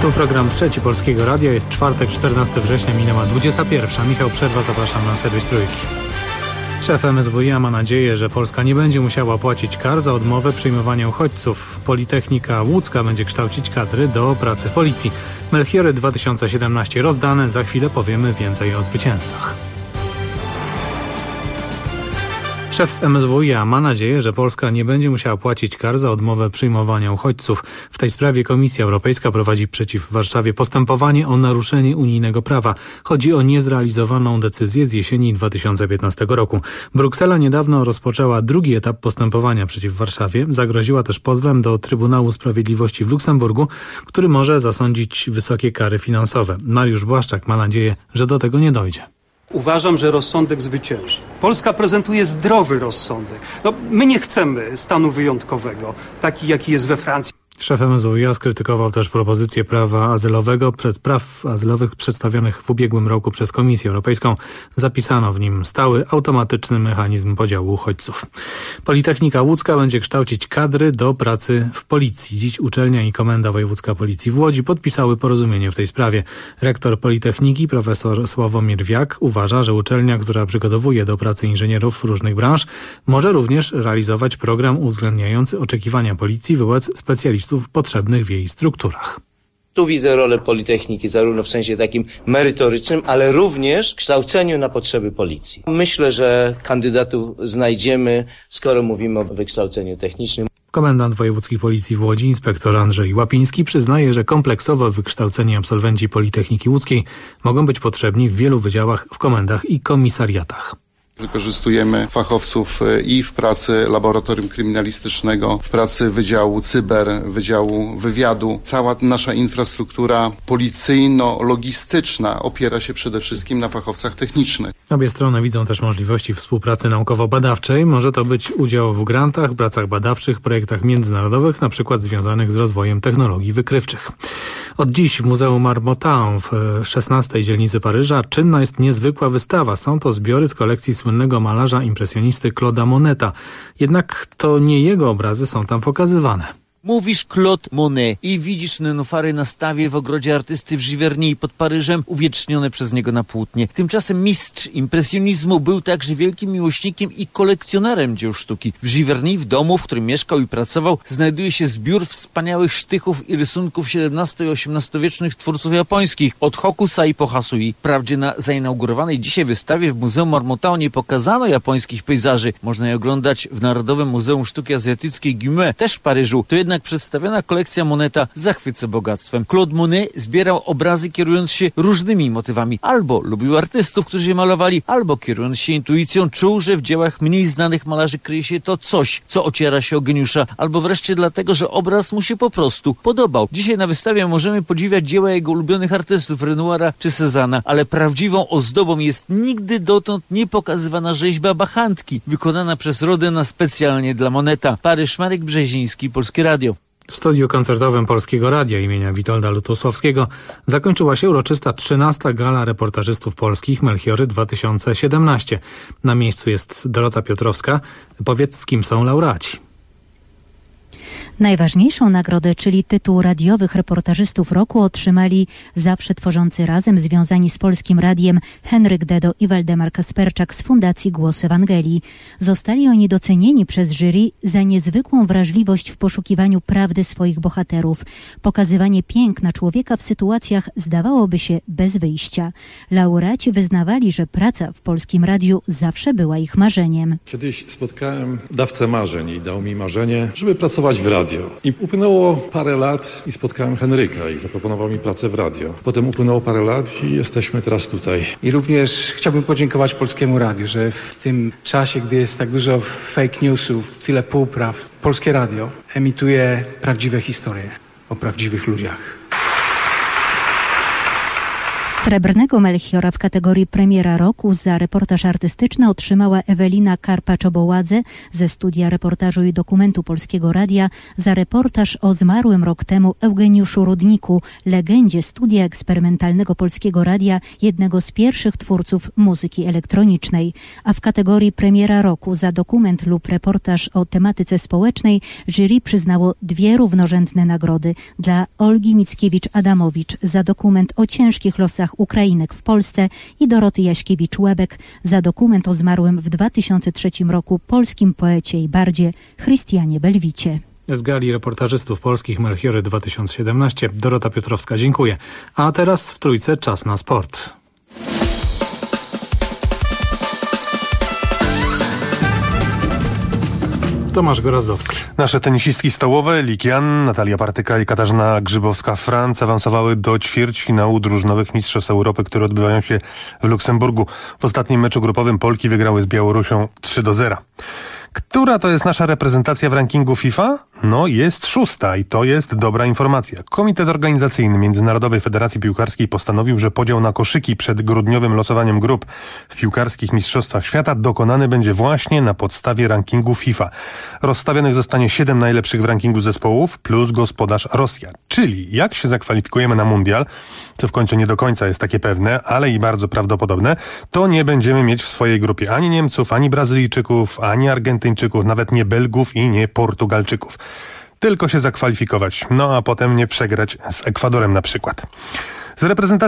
Tu program Trzeci Polskiego Radia. Jest czwartek, 14 września, minęła 21. Michał Przerwa, zapraszam na serwis Trójki. Szef MSWiA ma nadzieję, że Polska nie będzie musiała płacić kar za odmowę przyjmowania uchodźców. Politechnika Łódzka będzie kształcić kadry do pracy w policji. Melchiory 2017 rozdane. Za chwilę powiemy więcej o zwycięzcach. Szef MSWiA ma nadzieję, że Polska nie będzie musiała płacić kar za odmowę przyjmowania uchodźców. W tej sprawie Komisja Europejska prowadzi przeciw Warszawie postępowanie o naruszenie unijnego prawa. Chodzi o niezrealizowaną decyzję z jesieni 2015 roku. Bruksela niedawno rozpoczęła drugi etap postępowania przeciw Warszawie. Zagroziła też pozwem do Trybunału Sprawiedliwości w Luksemburgu, który może zasądzić wysokie kary finansowe. Mariusz Błaszczak ma nadzieję, że do tego nie dojdzie. Uważam, że rozsądek zwycięży. Polska prezentuje zdrowy rozsądek. My nie chcemy stanu wyjątkowego, taki jaki jest we Francji. Szef MSWiA skrytykował też propozycję praw azylowych przedstawionych w ubiegłym roku przez Komisję Europejską. Zapisano w nim stały, automatyczny mechanizm podziału uchodźców. Politechnika Łódzka będzie kształcić kadry do pracy w policji. Dziś uczelnia i Komenda Wojewódzka Policji w Łodzi podpisały porozumienie w tej sprawie. Rektor Politechniki, profesor Sławomir Wiak, uważa, że uczelnia, która przygotowuje do pracy inżynierów różnych branż, może również realizować program uwzględniający oczekiwania policji wobec specjalistów potrzebnych w jej strukturach. Tu widzę rolę Politechniki zarówno w sensie takim merytorycznym, ale również kształceniu na potrzeby policji. Myślę, że kandydatów znajdziemy, skoro mówimy o wykształceniu technicznym. Komendant Wojewódzkiej Policji w Łodzi, inspektor Andrzej Łapiński, przyznaje, że kompleksowo wykształceni absolwenci Politechniki Łódzkiej mogą być potrzebni w wielu wydziałach, w komendach i komisariatach. Wykorzystujemy fachowców i w pracy laboratorium kryminalistycznego, w pracy Wydziału Cyber, Wydziału Wywiadu. Cała nasza infrastruktura policyjno-logistyczna opiera się przede wszystkim na fachowcach technicznych. Obie strony widzą też możliwości współpracy naukowo-badawczej. Może to być udział w grantach, pracach badawczych, projektach międzynarodowych, na przykład związanych z rozwojem technologii wykrywczych. Od dziś w Muzeum Marmottan w 16 dzielnicy Paryża czynna jest niezwykła wystawa. Są to zbiory z kolekcji słynnego malarza impresjonisty Claude'a Moneta. Jednak to nie jego obrazy są tam pokazywane. Mówisz Claude Monet i widzisz nenufary na stawie w ogrodzie artysty w Giverny pod Paryżem, uwiecznione przez niego na płótnie. Tymczasem mistrz impresjonizmu był także wielkim miłośnikiem i kolekcjonerem dzieł sztuki. W Giverny, w domu, w którym mieszkał i pracował, znajduje się zbiór wspaniałych sztychów i rysunków XVII i XVIII-wiecznych twórców japońskich, od Hokusai po Hasui. Wprawdzie na zainaugurowanej dzisiaj wystawie w Muzeum Marmottan nie pokazano japońskich pejzaży. Można je oglądać w Narodowym Muzeum Sztuki Azjatyckiej Guimet, też w Paryżu. To jednak przedstawiona kolekcja Moneta zachwyca bogactwem. Claude Monet zbierał obrazy kierując się różnymi motywami. Albo lubił artystów, którzy je malowali, albo kierując się intuicją czuł, że w dziełach mniej znanych malarzy kryje się to coś, co ociera się o geniusza, albo wreszcie dlatego, że obraz mu się po prostu podobał. Dzisiaj na wystawie możemy podziwiać dzieła jego ulubionych artystów, Renoira czy Cézanna, ale prawdziwą ozdobą jest nigdy dotąd nie pokazywana rzeźba Bachantki, wykonana przez Rodena specjalnie dla Moneta. Paryż, Marek Brzeziński, Polskie Radio. W studiu koncertowym Polskiego Radia imienia Witolda Lutosławskiego zakończyła się uroczysta 13. Gala Reportażystów Polskich Melchiory 2017. Na miejscu jest Dorota Piotrowska. Powiedz, z kim są laureaci. Najważniejszą nagrodę, czyli tytuł radiowych reportażystów roku, otrzymali zawsze tworzący razem związani z Polskim Radiem Henryk Dedo i Waldemar Kasperczak z Fundacji Głos Ewangelii. Zostali oni docenieni przez jury za niezwykłą wrażliwość w poszukiwaniu prawdy swoich bohaterów, pokazywanie piękna człowieka w sytuacjach zdawałoby się bez wyjścia. Laureaci wyznawali, że praca w Polskim Radiu zawsze była ich marzeniem. Kiedyś spotkałem dawcę marzeń i dał mi marzenie, żeby pracować w radiu. I upłynęło parę lat i spotkałem Henryka i zaproponował mi pracę w radio. Potem upłynęło parę lat i jesteśmy teraz tutaj. I również chciałbym podziękować Polskiemu Radiu, że w tym czasie, gdy jest tak dużo fake newsów, tyle półpraw, Polskie Radio emituje prawdziwe historie o prawdziwych ludziach. Srebrnego Melchiora w kategorii Premiera Roku za reportaż artystyczny otrzymała Ewelina Karpacz-Oboładze ze studia reportażu i dokumentu Polskiego Radia za reportaż o zmarłym rok temu Eugeniuszu Rudniku, legendzie studia eksperymentalnego Polskiego Radia, jednego z pierwszych twórców muzyki elektronicznej. A w kategorii Premiera Roku za dokument lub reportaż o tematyce społecznej jury przyznało 2 równorzędne nagrody dla Olgi Mickiewicz-Adamowicz za dokument o ciężkich losach Ukrainek w Polsce i Doroty Jaśkiewicz-Łebek za dokument o zmarłym w 2003 roku polskim poecie i bardzie Christianie Belwicie. Z gali reportażystów polskich Melchiory 2017 Dorota Piotrowska, dziękuję. A teraz w Trójce czas na sport. Tomasz Gorazdowski. Nasze tenisistki stołowe, Li Qian, Natalia Partyka i Katarzyna Grzybowska-Franc awansowały do ćwierćfinału drużynowych Mistrzostw Europy, które odbywają się w Luksemburgu. W ostatnim meczu grupowym Polki wygrały z Białorusią 3-0. Która to jest nasza reprezentacja w rankingu FIFA? No jest 6. i to jest dobra informacja. Komitet Organizacyjny Międzynarodowej Federacji Piłkarskiej postanowił, że podział na koszyki przed grudniowym losowaniem grup w piłkarskich mistrzostwach świata dokonany będzie właśnie na podstawie rankingu FIFA. Rozstawionych zostanie 7 najlepszych w rankingu zespołów plus gospodarz Rosja. Czyli jak się zakwalifikujemy na mundial, co w końcu nie do końca jest takie pewne, ale i bardzo prawdopodobne, to nie będziemy mieć w swojej grupie ani Niemców, ani Brazylijczyków, ani Argentyńczyków, nawet nie Belgów i nie Portugalczyków. Tylko się zakwalifikować, no a potem nie przegrać z Ekwadorem na przykład. W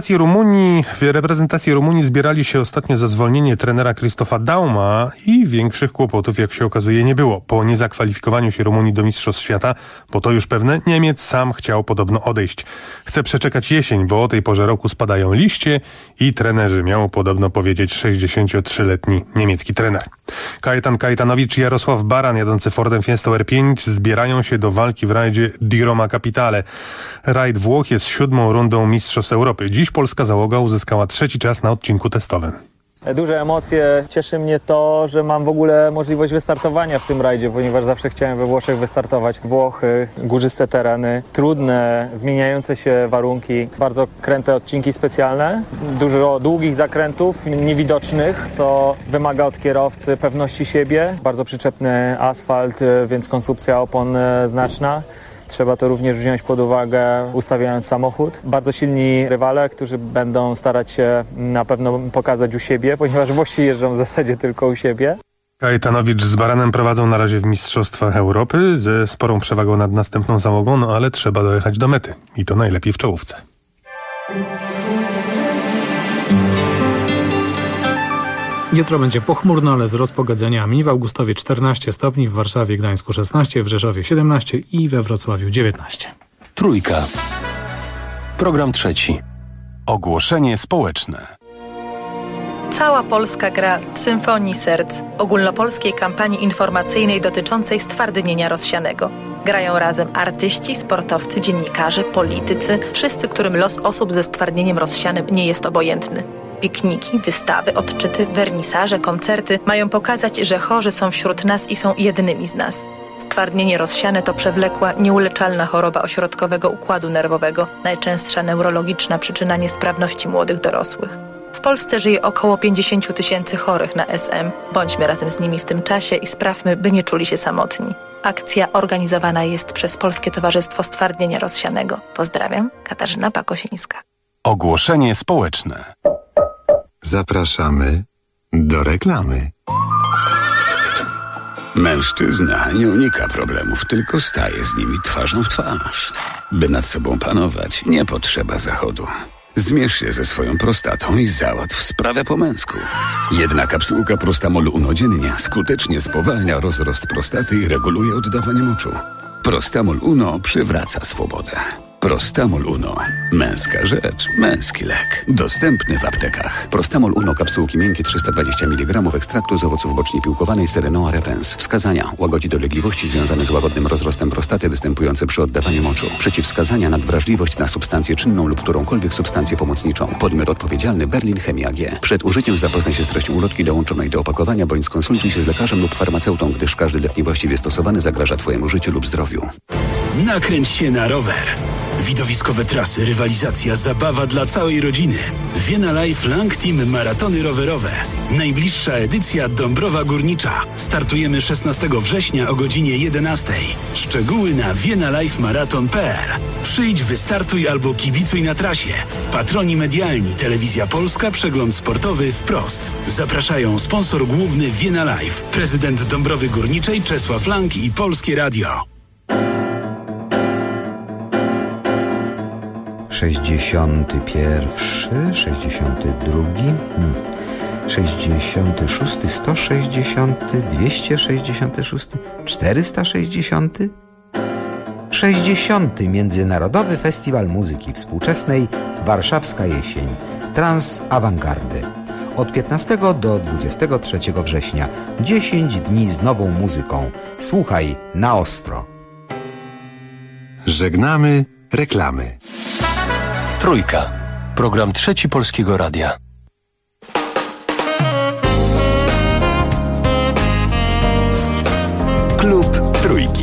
reprezentacji Rumunii zbierali się ostatnio za zwolnienie trenera Krzysztofa Dauma i większych kłopotów, jak się okazuje, nie było. Po niezakwalifikowaniu się Rumunii do Mistrzostw Świata, bo to już pewne, Niemiec sam chciał podobno odejść. Chce przeczekać jesień, bo o tej porze roku spadają liście i trenerzy, miał podobno powiedzieć 63-letni niemiecki trener. Kajetan Kajetanowicz i Jarosław Baran, jadący Fordem Fiestą R5, zbierają się do walki w rajdzie di Roma Capitale. Rajd Włoch jest 7. rundą Mistrzostw Europy. Dziś polska załoga uzyskała 3. czas na odcinku testowym. Duże emocje. Cieszy mnie to, że mam w ogóle możliwość wystartowania w tym rajdzie, ponieważ zawsze chciałem we Włoszech wystartować. Włochy, górzyste tereny, trudne, zmieniające się warunki, bardzo kręte odcinki specjalne, dużo długich zakrętów, niewidocznych, co wymaga od kierowcy pewności siebie. Bardzo przyczepny asfalt, więc konsumpcja opon znaczna. Trzeba to również wziąć pod uwagę, ustawiając samochód. Bardzo silni rywale, którzy będą starać się na pewno pokazać u siebie, ponieważ Włosi jeżdżą w zasadzie tylko u siebie. Kajetanowicz z Baranem prowadzą na razie w Mistrzostwach Europy ze sporą przewagą nad następną załogą, no ale trzeba dojechać do mety i to najlepiej w czołówce. Jutro będzie pochmurno, ale z rozpogodzeniami. W Augustowie 14 stopni, w Warszawie, Gdańsku 16, w Rzeszowie 17 i we Wrocławiu 19. Trójka. Program 3. Ogłoszenie społeczne. Cała Polska gra w Symfonii Serc, ogólnopolskiej kampanii informacyjnej dotyczącej stwardnienia rozsianego. Grają razem artyści, sportowcy, dziennikarze, politycy, wszyscy, którym los osób ze stwardnieniem rozsianym nie jest obojętny. Pikniki, wystawy, odczyty, wernisaże, koncerty mają pokazać, że chorzy są wśród nas i są jednymi z nas. Stwardnienie rozsiane to przewlekła, nieuleczalna choroba ośrodkowego układu nerwowego, najczęstsza neurologiczna przyczyna niesprawności młodych dorosłych. W Polsce żyje około 50 000 chorych na SM. Bądźmy razem z nimi w tym czasie i sprawmy, by nie czuli się samotni. Akcja organizowana jest przez Polskie Towarzystwo Stwardnienia Rozsianego. Pozdrawiam, Katarzyna Pakosińska. Ogłoszenie społeczne. Zapraszamy do reklamy. Mężczyzna nie unika problemów, tylko staje z nimi twarzą w twarz. By nad sobą panować, nie potrzeba zachodu. Zmierz się ze swoją prostatą i załatw sprawę po męsku. Jedna kapsułka Prostamol Uno dziennie skutecznie spowalnia rozrost prostaty i reguluje oddawanie moczu. Prostamol Uno przywraca swobodę. Prostamol Uno. Męska rzecz, męski lek. Dostępny w aptekach. Prostamol Uno, kapsułki miękkie 320 mg ekstraktu z owoców bocznej piłkowanej Serenoa repens. Wskazania: łagodzi dolegliwości związane z łagodnym rozrostem prostaty występujące przy oddawaniu moczu. Przeciwwskazania: nadwrażliwość na substancję czynną lub którąkolwiek substancję pomocniczą. Podmiot odpowiedzialny: Berlin Chemia AG. Przed użyciem zapoznaj się z treścią ulotki dołączonej do opakowania bądź skonsultuj się z lekarzem lub farmaceutą, gdyż każdy lek niewłaściwie stosowany zagraża Twojemu życiu lub zdrowiu. Nakręć się na rower. Widowiskowe trasy, rywalizacja, zabawa dla całej rodziny. Vienna Life Lang Team Maratony rowerowe. Najbliższa edycja Dąbrowa Górnicza. Startujemy 16 września o godzinie 11. Szczegóły na viennalifemarathon.pl. Przyjdź, wystartuj albo kibicuj na trasie. Patroni medialni, Telewizja Polska, Przegląd Sportowy Wprost. Zapraszają sponsor główny Vienna Life, prezydent Dąbrowy Górniczej Czesław Lang i Polskie Radio. 61, 62, 66, 160, 266, 460, 60. Międzynarodowy Festiwal Muzyki Współczesnej Warszawska Jesień Trans Awangardy. Od 15 do 23 września 10 dni z nową muzyką. Słuchaj na ostro. Żegnamy reklamy. Trójka. Program Trzeci Polskiego Radia. Klub Trójki.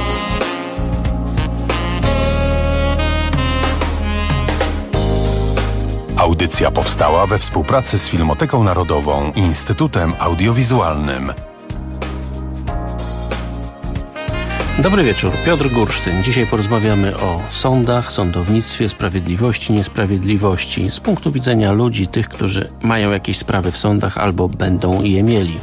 Audycja powstała we współpracy z Filmoteką Narodową i Instytutem Audiowizualnym. Dobry wieczór, Piotr Gursztyn. Dzisiaj porozmawiamy o sądach, sądownictwie, sprawiedliwości, niesprawiedliwości z punktu widzenia ludzi, tych, którzy mają jakieś sprawy w sądach albo będą je mieli.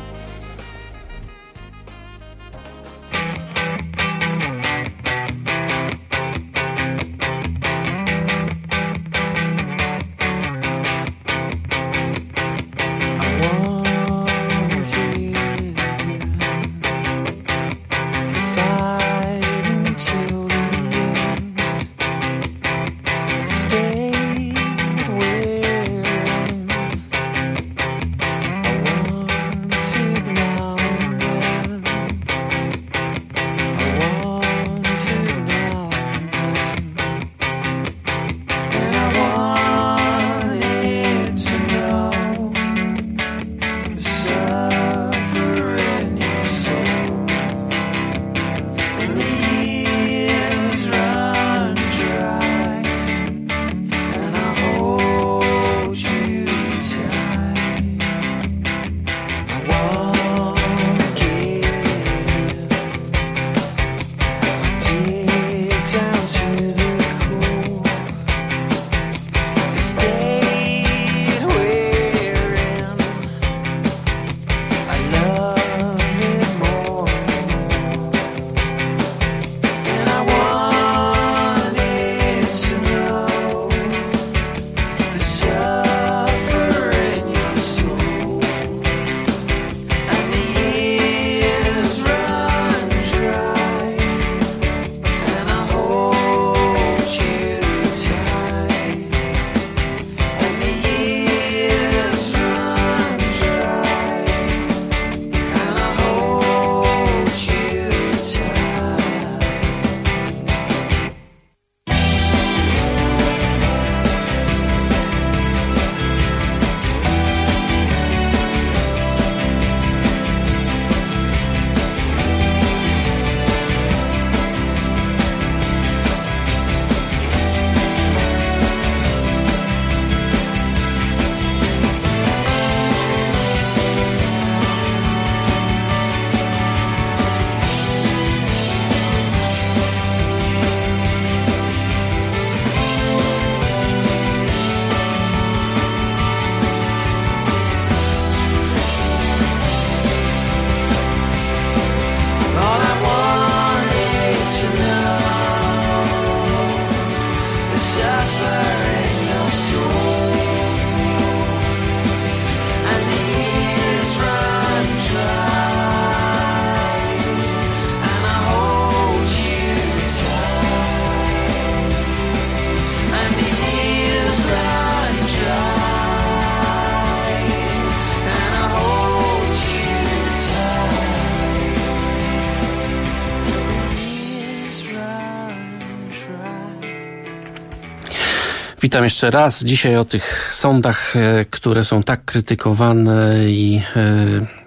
Witam jeszcze raz. Dzisiaj o tych sądach, które są tak krytykowane i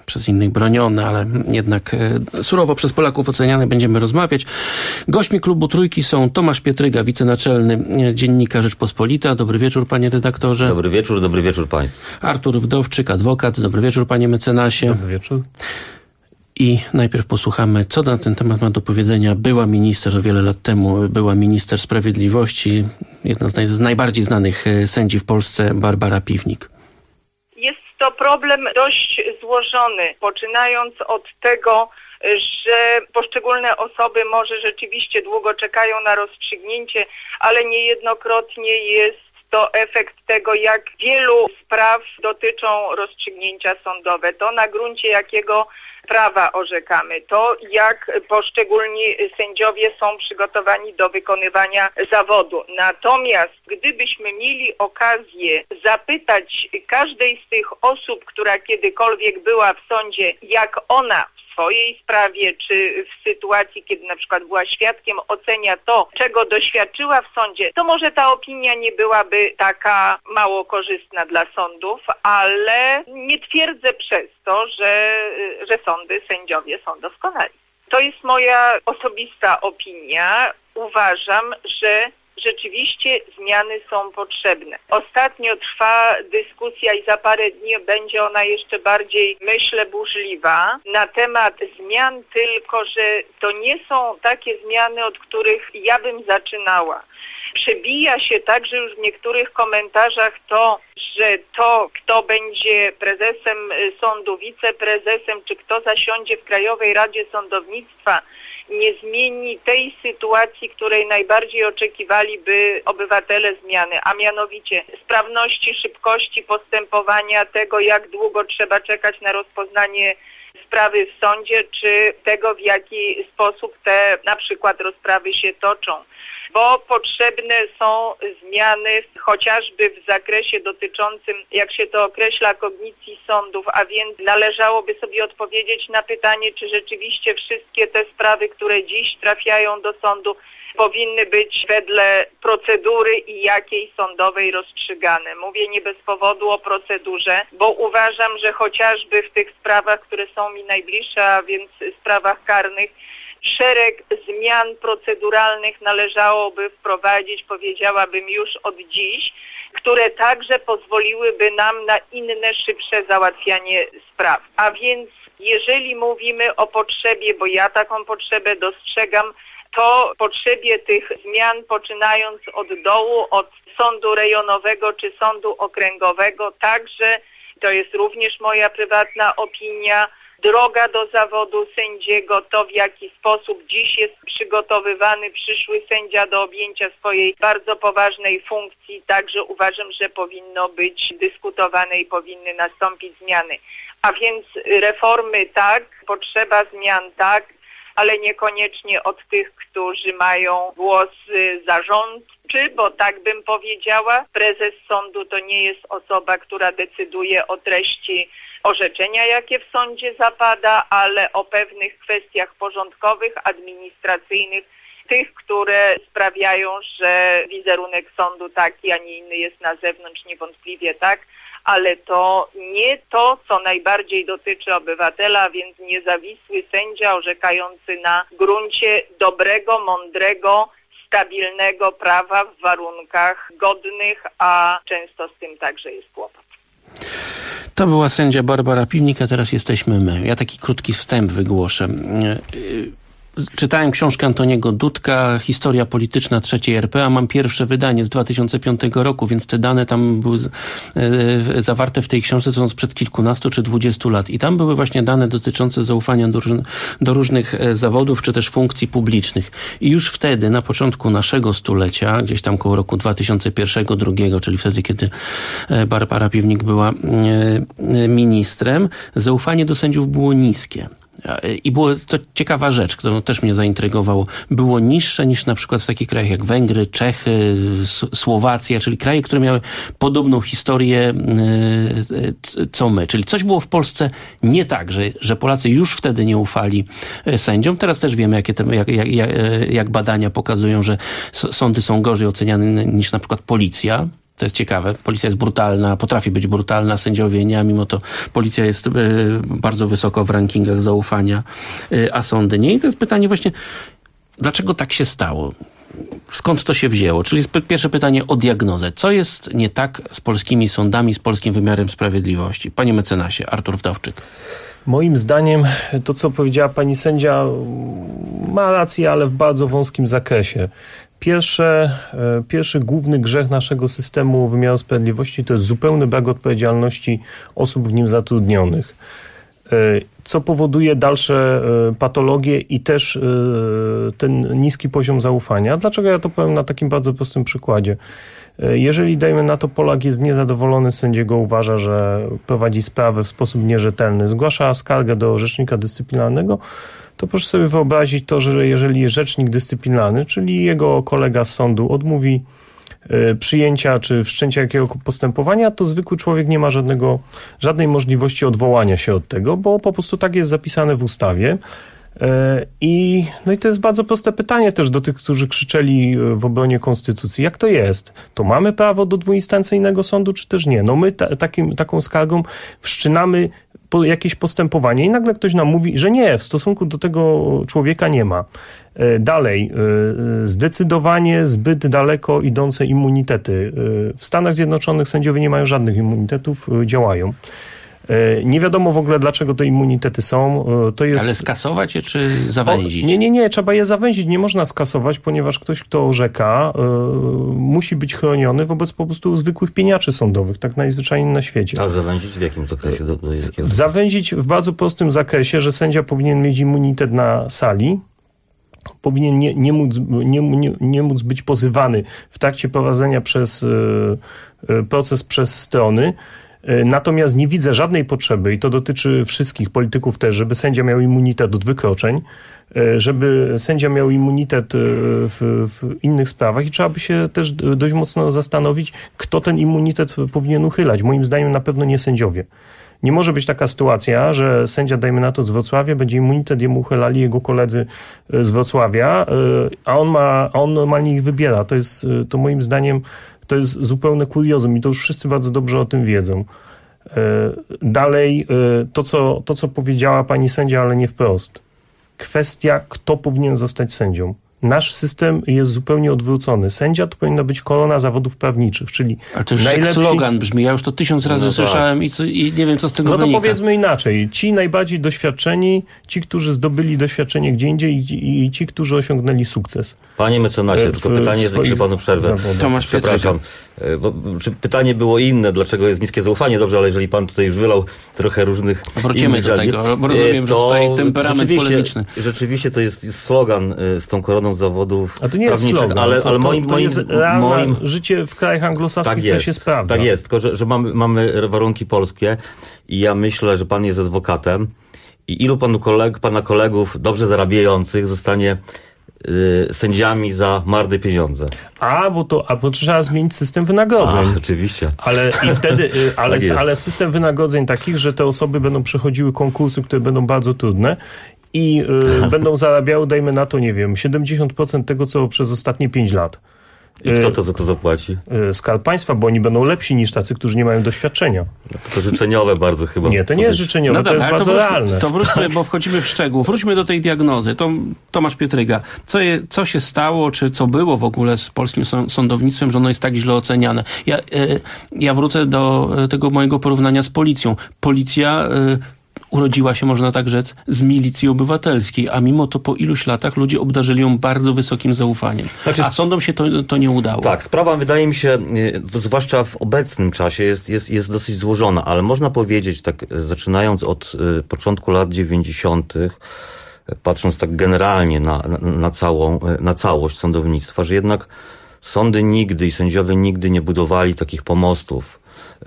przez innych bronione, ale jednak surowo przez Polaków oceniane, będziemy rozmawiać. Gośćmi klubu Trójki są Tomasz Pietryga, wicenaczelny Dziennika Rzeczpospolita. Dobry wieczór, panie redaktorze. Dobry wieczór państwu. Artur Wdowczyk, adwokat. Dobry wieczór, panie mecenasie. Dobry wieczór. I najpierw posłuchamy, co na ten temat ma do powiedzenia była minister, o wiele lat temu była minister sprawiedliwości, jedna z najbardziej znanych sędzi w Polsce, Barbara Piwnik. Jest to problem dość złożony, poczynając od tego, że poszczególne osoby może rzeczywiście długo czekają na rozstrzygnięcie, ale niejednokrotnie jest to efekt tego, jak wielu spraw dotyczą rozstrzygnięcia sądowe. To na gruncie jakiego prawa orzekamy, to jak poszczególni sędziowie są przygotowani do wykonywania zawodu. Natomiast gdybyśmy mieli okazję zapytać każdej z tych osób, która kiedykolwiek była w sądzie, jak ona w swojej sprawie, czy w sytuacji, kiedy na przykład była świadkiem, ocenia to, czego doświadczyła w sądzie, to może ta opinia nie byłaby taka mało korzystna dla sądów, ale nie twierdzę przez to, że sędziowie są doskonali. To jest moja osobista opinia. Uważam, że rzeczywiście zmiany są potrzebne. Ostatnio trwa dyskusja i za parę dni będzie ona jeszcze bardziej, myślę, burzliwa na temat zmian, tylko że to nie są takie zmiany, od których ja bym zaczynała. Przebija się także już w niektórych komentarzach to, że to, kto będzie prezesem sądu, wiceprezesem, czy kto zasiądzie w Krajowej Radzie Sądownictwa, nie zmieni tej sytuacji, której najbardziej oczekiwaliby obywatele zmiany, a mianowicie sprawności, szybkości postępowania, tego, jak długo trzeba czekać na rozpoznanie sprawy w sądzie, czy tego, w jaki sposób te na przykład rozprawy się toczą. Bo potrzebne są zmiany chociażby w zakresie dotyczącym, jak się to określa, kognicji sądów, a więc należałoby sobie odpowiedzieć na pytanie, czy rzeczywiście wszystkie te sprawy, które dziś trafiają do sądu, powinny być wedle procedury i jakiej sądowej rozstrzygane. Mówię nie bez powodu o procedurze, bo uważam, że chociażby w tych sprawach, które są mi najbliższe, a więc sprawach karnych, szereg zmian proceduralnych należałoby wprowadzić, powiedziałabym już od dziś, które także pozwoliłyby nam na inne, szybsze załatwianie spraw. A więc jeżeli mówimy o potrzebie, bo ja taką potrzebę dostrzegam, to potrzebie tych zmian, poczynając od dołu, od sądu rejonowego czy sądu okręgowego, także, to jest również moja prywatna opinia, droga do zawodu sędziego, to w jaki sposób dziś jest przygotowywany przyszły sędzia do objęcia swojej bardzo poważnej funkcji, także uważam, że powinno być dyskutowane i powinny nastąpić zmiany. A więc reformy tak, potrzeba zmian tak, ale niekoniecznie od tych, którzy mają głos zarządczy, bo tak bym powiedziała, prezes sądu to nie jest osoba, która decyduje o treści orzeczenia, jakie w sądzie zapada, ale o pewnych kwestiach porządkowych, administracyjnych, tych, które sprawiają, że wizerunek sądu taki, a nie inny jest na zewnątrz, niewątpliwie tak, ale to nie to, co najbardziej dotyczy obywatela, a więc niezawisły sędzia orzekający na gruncie dobrego, mądrego, stabilnego prawa w warunkach godnych, a często z tym także jest kłopot. To była sędzia Barbara Piwnik, a teraz jesteśmy my. Ja taki krótki wstęp wygłoszę. Czytałem książkę Antoniego Dudka, Historia polityczna III RP, a mam pierwsze wydanie z 2005 roku, więc te dane tam były zawarte w tej książce są sprzed kilkunastu czy 20 lat. I tam były właśnie dane dotyczące zaufania do różnych zawodów, czy też funkcji publicznych. I już wtedy, na początku naszego stulecia, gdzieś tam koło roku 2001-2002, czyli wtedy, kiedy Barbara Piwnik była ministrem, zaufanie do sędziów było niskie. I było to ciekawa rzecz, którą też mnie zaintrygowało. Było niższe niż na przykład w takich krajach jak Węgry, Czechy, Słowacja, czyli kraje, które miały podobną historię co my. Czyli coś było w Polsce nie tak, że Polacy już wtedy nie ufali sędziom. Teraz też wiemy, jak badania pokazują, że sądy są gorzej oceniane niż na przykład policja. To jest ciekawe. Policja jest brutalna, potrafi być brutalna, sędziowie nie, a mimo to policja jest bardzo wysoko w rankingach zaufania, a sądy nie. I to jest pytanie właśnie, dlaczego tak się stało? Skąd to się wzięło? Czyli jest pierwsze pytanie o diagnozę. Co jest nie tak z polskimi sądami, z polskim wymiarem sprawiedliwości? Panie mecenasie, Artur Wdowczyk. Moim zdaniem to, co powiedziała pani sędzia, ma rację, ale w bardzo wąskim zakresie. Pierwszy główny grzech naszego systemu wymiaru sprawiedliwości to jest zupełny brak odpowiedzialności osób w nim zatrudnionych, co powoduje dalsze patologie i też ten niski poziom zaufania. Dlaczego ja to powiem na takim bardzo prostym przykładzie? Jeżeli, dajmy na to, Polak jest niezadowolony, sędziego uważa, że prowadzi sprawę w sposób nierzetelny, zgłasza skargę do rzecznika dyscyplinarnego, to proszę sobie wyobrazić to, że jeżeli rzecznik dyscyplinarny, czyli jego kolega z sądu odmówi przyjęcia czy wszczęcia jakiego postępowania, to zwykły człowiek nie ma żadnej możliwości odwołania się od tego, bo po prostu tak jest zapisane w ustawie. I to jest bardzo proste pytanie też do tych, którzy krzyczeli w obronie konstytucji. Jak to jest? To mamy prawo do dwuinstancyjnego sądu, czy też nie? My taką skargą wszczynamy jakieś postępowanie i nagle ktoś nam mówi, że nie, w stosunku do tego człowieka nie ma. Dalej, zdecydowanie zbyt daleko idące immunitety. W Stanach Zjednoczonych sędziowie nie mają żadnych immunitetów, działają. Nie wiadomo w ogóle, dlaczego te immunitety są. To jest... Ale skasować je, czy zawęzić? Nie, trzeba je zawęzić. Nie można skasować, ponieważ ktoś, kto orzeka, musi być chroniony wobec po prostu zwykłych pieniaczy sądowych, tak najzwyczajniej na świecie. A zawęzić w jakim zakresie? Zawęzić w bardzo prostym zakresie, że sędzia powinien mieć immunitet na sali, powinien nie móc być pozywany w trakcie prowadzenia proces przez strony. Natomiast nie widzę żadnej potrzeby, i to dotyczy wszystkich polityków też, żeby sędzia miał immunitet od wykroczeń, żeby sędzia miał immunitet w innych sprawach i trzeba by się też dość mocno zastanowić, kto ten immunitet powinien uchylać. Moim zdaniem na pewno nie sędziowie. Nie może być taka sytuacja, że sędzia, dajmy na to, z Wrocławia, będzie immunitet jemu uchylali jego koledzy z Wrocławia, a on normalnie ich wybiera. To moim zdaniem to jest zupełne kuriozum i to już wszyscy bardzo dobrze o tym wiedzą. Dalej, to co powiedziała pani sędzia, ale nie wprost. Kwestia, kto powinien zostać sędzią. Nasz system jest zupełnie odwrócony. Sędzia to powinna być korona zawodów prawniczych, czyli ale to już jak slogan brzmi. Ja już to 1000 razy słyszałem i nie wiem, co z tego wynika. No to powiedzmy inaczej. Ci najbardziej doświadczeni, ci, którzy zdobyli doświadczenie gdzie indziej i ci, którzy osiągnęli sukces. Panie mecenasie, tylko pytanie jest, jak się panu przerwę. Tomasz Przepraszam. Czy pytanie było inne, dlaczego jest niskie zaufanie? Dobrze, ale jeżeli pan tutaj już wylał trochę różnych... Wrócimy do tego, bo rozumiem, że tutaj temperament polemiczny. Rzeczywiście to jest slogan z tą koroną zawodów. A to nie jest slogan, ale to jest realne życie w krajach anglosaskich też się sprawdza. Tak jest, tylko że mamy warunki polskie i ja myślę, że pan jest adwokatem i ilu pana kolegów dobrze zarabiających zostanie sędziami za marne pieniądze. Bo trzeba zmienić system wynagrodzeń. Oczywiście. Ale system wynagrodzeń takich, że te osoby będą przechodziły konkursy, które będą bardzo trudne i będą zarabiały, dajmy na to, 70% tego, co przez ostatnie 5 lat. I kto to za to zapłaci? Skarb Państwa, bo oni będą lepsi niż tacy, którzy nie mają doświadczenia. To życzeniowe bardzo chyba. Nie, to nie jest życzeniowe, to jest bardzo realne. To wróćmy, bo wchodzimy w szczegół. Wróćmy do tej diagnozy. Tomasz Pietryga. Co się stało, czy co było w ogóle z polskim sądownictwem, że ono jest tak źle oceniane? Ja wrócę do tego mojego porównania z policją. Policja urodziła się, można tak rzec, z milicji obywatelskiej, a mimo to po iluś latach ludzie obdarzyli ją bardzo wysokim zaufaniem. A sądom się to nie udało. Tak, sprawa wydaje mi się, zwłaszcza w obecnym czasie, jest dosyć złożona, ale można powiedzieć, tak zaczynając od początku lat 90., patrząc tak generalnie na całość sądownictwa, że jednak sądy nigdy i sędziowie nigdy nie budowali takich pomostów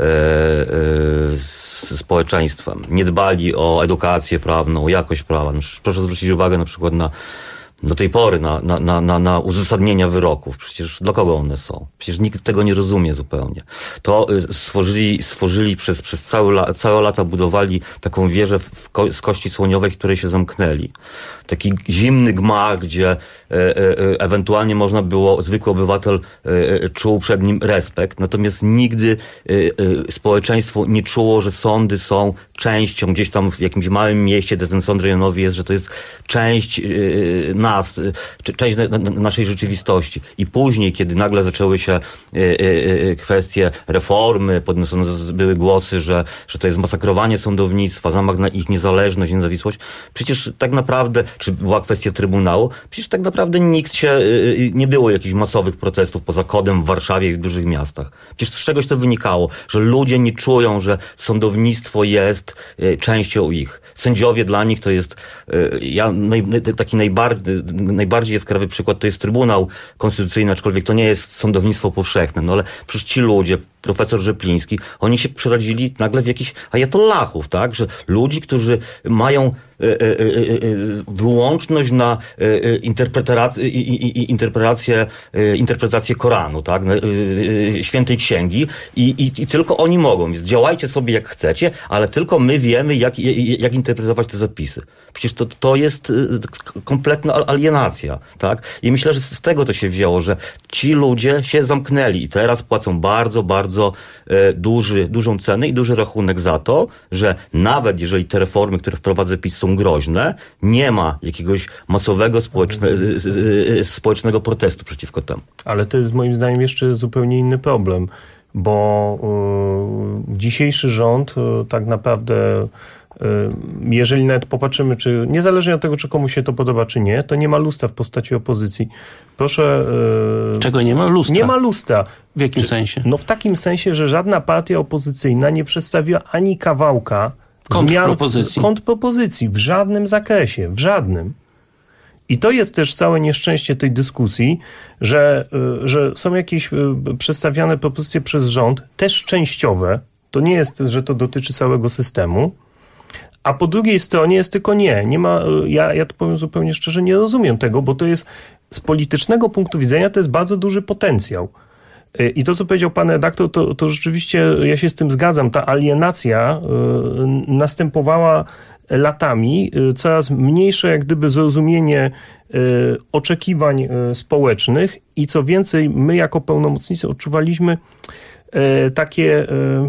z społeczeństwem. Nie dbali o edukację prawną, o jakość prawa. Proszę zwrócić uwagę na przykład do tej pory na uzasadnienia wyroków. Przecież dla kogo one są? Przecież nikt tego nie rozumie zupełnie. To stworzyli przez całe lata budowali taką wieżę z kości słoniowej, w której się zamknęli. Taki zimny gmach, gdzie ewentualnie można było, zwykły obywatel czuł przed nim respekt, natomiast nigdy społeczeństwo nie czuło, że sądy są częścią gdzieś tam w jakimś małym mieście, gdzie ten sąd rejonowy jest, że to jest część nas, część naszej rzeczywistości. I później, kiedy nagle zaczęły się kwestie reformy, podnoszone były głosy, że to jest masakrowanie sądownictwa, zamach na ich niezależność, niezawisłość, przecież tak naprawdę, czy była kwestia Trybunału, przecież tak naprawdę nie było jakichś masowych protestów poza Kodem w Warszawie i w dużych miastach. Przecież z czegoś to wynikało, że ludzie nie czują, że sądownictwo jest częścią ich. Sędziowie dla nich to jest, taki najbardziej jaskrawy przykład to jest Trybunał Konstytucyjny, aczkolwiek to nie jest sądownictwo powszechne, no ale przecież ci ludzie, profesor Rzepliński, oni się przerodzili nagle w jakichś ajatollahów, tak, że którzy mają wyłączność na interpretację Koranu, tak, Świętej Księgi i tylko oni mogą. Więc działajcie sobie jak chcecie, ale tylko my wiemy, jak interpretować te zapisy. Przecież to jest kompletna alienacja, tak? I myślę, że z tego to się wzięło, że ci ludzie się zamknęli i teraz płacą bardzo, bardzo dużą cenę i duży rachunek za to, że nawet jeżeli te reformy, które wprowadza PiS, są groźne, nie ma jakiegoś masowego społecznego protestu przeciwko temu. Ale to jest moim zdaniem jeszcze zupełnie inny problem, bo dzisiejszy rząd tak naprawdę, jeżeli nawet popatrzymy, czy niezależnie od tego, czy komuś się to podoba, czy nie, to nie ma lustra w postaci opozycji. Proszę... Czego nie ma? Lustra. Nie ma lustra. W jakim sensie? No w takim sensie, że żadna partia opozycyjna nie przedstawiła ani kawałka kontrpropozycji w żadnym zakresie, w żadnym. I to jest też całe nieszczęście tej dyskusji, że są jakieś przedstawiane propozycje przez rząd, też częściowe. To nie jest, że to dotyczy całego systemu. A po drugiej stronie jest tylko nie ma, ja to powiem zupełnie szczerze, nie rozumiem tego, bo to jest z politycznego punktu widzenia to jest bardzo duży potencjał. I to, co powiedział pan redaktor, to rzeczywiście ja się z tym zgadzam. Ta alienacja następowała latami, coraz mniejsze jak gdyby zrozumienie oczekiwań społecznych i co więcej, my jako pełnomocnicy odczuwaliśmy takie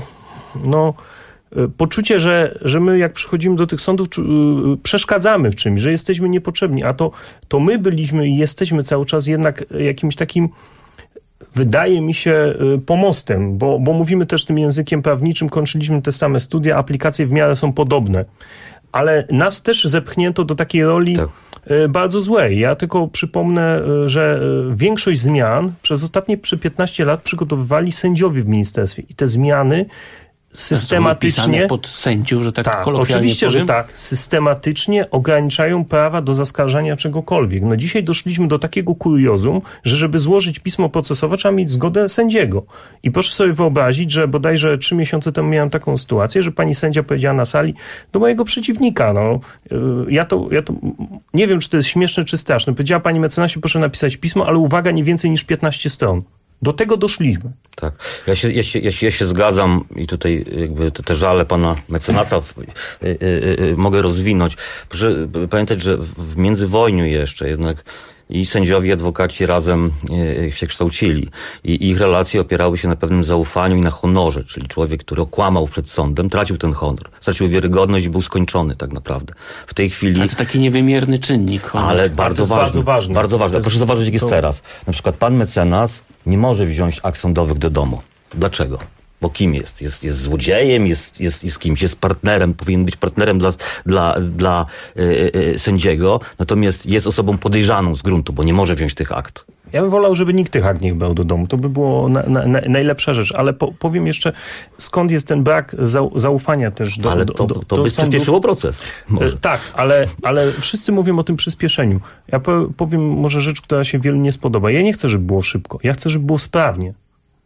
poczucie, że my jak przychodzimy do tych sądów, przeszkadzamy w czymś, że jesteśmy niepotrzebni, a to my byliśmy i jesteśmy cały czas jednak jakimś takim, wydaje mi się, pomostem, bo mówimy też tym językiem prawniczym, kończyliśmy te same studia, aplikacje w miarę są podobne, ale nas też zepchnięto do takiej roli bardzo złej. Ja tylko przypomnę, że większość zmian przez ostatnie 15 lat przygotowywali sędziowie w ministerstwie i te zmiany systematycznie pod sędziów, że tak kolokwialnie oczywiście, powiem. że tak, systematycznie ograniczają prawa do zaskarżania czegokolwiek. No dzisiaj doszliśmy do takiego kuriozum, że żeby złożyć pismo procesowe, trzeba mieć zgodę sędziego. I proszę sobie wyobrazić, że bodajże 3 miesiące temu miałem taką sytuację, że pani sędzia powiedziała na sali do mojego przeciwnika, ja to nie wiem, czy to jest śmieszne, czy straszne. Powiedziała pani mecenasie, proszę napisać pismo, ale uwaga, nie więcej niż 15 stron. Do tego doszliśmy. Tak. Ja się zgadzam i tutaj jakby te żale pana mecenasa mogę rozwinąć. Proszę pamiętać, że w międzywojniu jeszcze jednak i sędziowie, i adwokaci razem się kształcili. I ich relacje opierały się na pewnym zaufaniu i na honorze, czyli człowiek, który okłamał przed sądem, tracił ten honor. Stracił wiarygodność i był skończony tak naprawdę. W tej chwili... Ale to taki niewymierny czynnik. Honor. Ale bardzo ważny. Bardzo ważny. Proszę zobaczyć, jak jest teraz. Na przykład pan mecenas nie może wziąć akt sądowych do domu. Dlaczego? Bo kim jest? Jest złodziejem, jest kimś, jest partnerem, powinien być partnerem dla sędziego, natomiast jest osobą podejrzaną z gruntu, bo nie może wziąć tych akt. Ja bym wolał, żeby nikt tych akt nie brał do domu. To by było najlepsza rzecz. Ale powiem jeszcze, skąd jest ten brak zaufania też do Ale to by przyspieszyło proces. Może. Tak, ale wszyscy mówią o tym przyspieszeniu. Ja powiem może rzecz, która się wielu nie spodoba. Ja nie chcę, żeby było szybko. Ja chcę, żeby było sprawnie.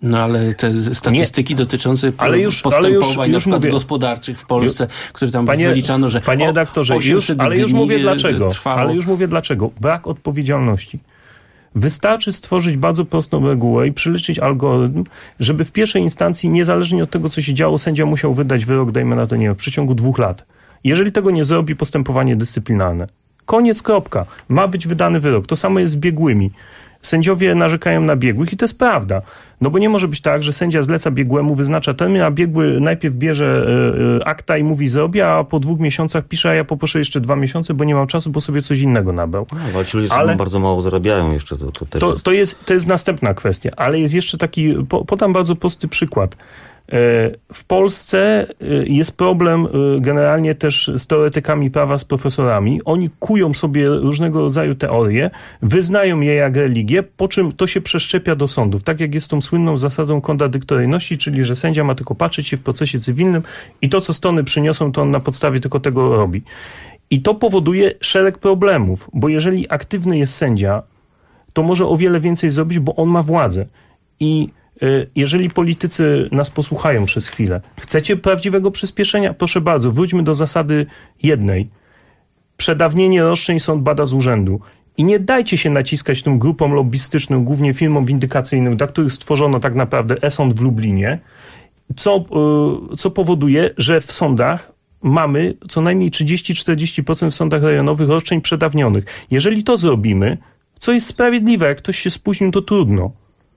No ale te statystyki dotyczące postępowań na przykład gospodarczych w Polsce, które tam wyliczano, że panie redaktorze, już mówię dlaczego. Trwało. Ale już mówię dlaczego. Brak odpowiedzialności. Wystarczy stworzyć bardzo prostą regułę i przyliczyć algorytm, żeby w pierwszej instancji, niezależnie od tego, co się działo, sędzia musiał wydać wyrok, dajmy na to, nie wiem, w przeciągu 2 lat. Jeżeli tego nie zrobi, postępowanie dyscyplinarne. Koniec, kropka. Ma być wydany wyrok. To samo jest z biegłymi. Sędziowie narzekają na biegłych i to jest prawda. No bo nie może być tak, że sędzia zleca biegłemu, wyznacza termin, a biegły najpierw bierze akta i mówi zrobię, a po 2 miesiącach pisze, a ja poproszę jeszcze 2 miesiące, bo nie mam czasu, bo sobie coś innego nabrał. No, ale ci ludzie bardzo mało zarabiają jeszcze. To jest następna kwestia, ale jest jeszcze taki, podam bardzo prosty przykład. W Polsce jest problem generalnie też z teoretykami prawa, z profesorami. Oni kują sobie różnego rodzaju teorie, wyznają je jak religię, po czym to się przeszczepia do sądów. Tak jak jest tą słynną zasadą kontradyktoryjności, czyli że sędzia ma tylko patrzeć się w procesie cywilnym i to, co strony przyniosą, to on na podstawie tylko tego robi. I to powoduje szereg problemów, bo jeżeli aktywny jest sędzia, to może o wiele więcej zrobić, bo on ma władzę. I jeżeli politycy nas posłuchają przez chwilę, chcecie prawdziwego przyspieszenia? Proszę bardzo, wróćmy do zasady jednej. Przedawnienie roszczeń sąd bada z urzędu. I nie dajcie się naciskać tym grupom lobbystycznym, głównie firmom windykacyjnym, dla których stworzono tak naprawdę e-sąd w Lublinie, co powoduje, że w sądach mamy co najmniej 30-40% w sądach rejonowych roszczeń przedawnionych. Jeżeli to zrobimy, co jest sprawiedliwe, jak ktoś się spóźnił, to trudno.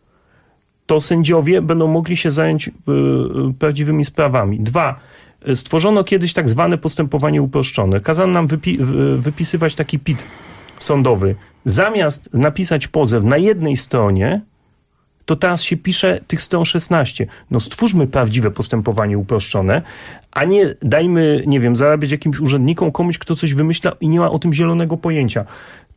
To sędziowie będą mogli się zająć prawdziwymi sprawami. 2. Stworzono kiedyś tak zwane postępowanie uproszczone. Kazano nam wypisywać taki PIT sądowy. Zamiast napisać pozew na jednej stronie, to teraz się pisze tych stron 16. No stwórzmy prawdziwe postępowanie uproszczone, a nie dajmy, nie wiem, zarabiać jakimś urzędnikom, komuś, kto coś wymyśla i nie ma o tym zielonego pojęcia.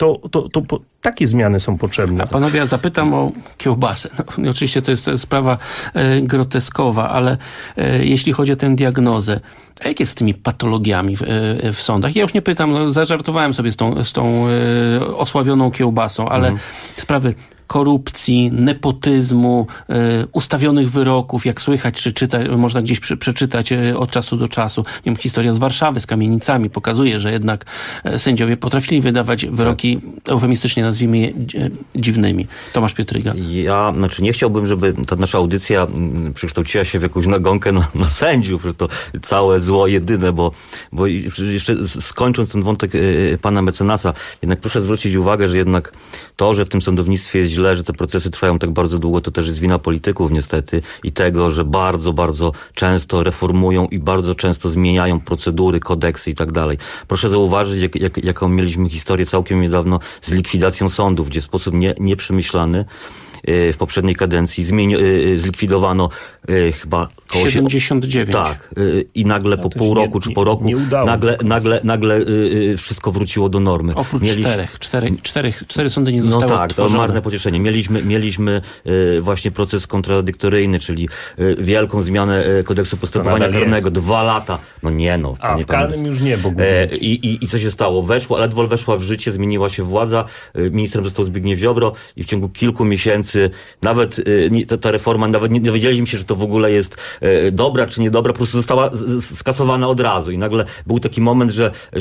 Takie zmiany są potrzebne. A panowie, ja zapytam o kiełbasę. No, oczywiście to jest sprawa groteskowa, ale jeśli chodzi o tę diagnozę, a jak jest z tymi patologiami w sądach? Ja już nie pytam, zażartowałem sobie z tą osławioną kiełbasą, ale sprawy korupcji, nepotyzmu, ustawionych wyroków, jak słychać, czy można gdzieś przeczytać od czasu do czasu. Nie wiem, historia z Warszawy, z kamienicami pokazuje, że jednak sędziowie potrafili wydawać wyroki, eufemistycznie nazwijmy je, dziwnymi. Tomasz Pietryga. Ja nie chciałbym, żeby ta nasza audycja przekształciła się w jakąś nagonkę na sędziów, że to całe zło jedyne, bo jeszcze skończąc ten wątek pana mecenasa, jednak proszę zwrócić uwagę, że jednak to, że w tym sądownictwie jest źle, że te procesy trwają tak bardzo długo, to też jest wina polityków niestety i tego, że bardzo, bardzo często reformują i bardzo często zmieniają procedury, kodeksy i tak dalej. Proszę zauważyć, jaką mieliśmy historię całkiem niedawno z likwidacją sądów, gdzie w sposób nieprzemyślany w poprzedniej kadencji zlikwidowano chyba koło 79. Tak. I nagle po pół roku czy po roku nagle wszystko wróciło do normy. Oprócz cztery sądy nie zostały to marne pocieszenie. Mieliśmy właśnie proces kontradyktoryjny, czyli wielką zmianę kodeksu postępowania karnego. 2 lata. A w karnym już nie, bo I co się stało? Ledwo weszła w życie, zmieniła się władza, ministrem został Zbigniew Ziobro i w ciągu kilku miesięcy nawet ta reforma, nawet nie dowiedzieliśmy się, że to w ogóle jest dobra czy niedobra, po prostu została skasowana od razu. I nagle był taki moment,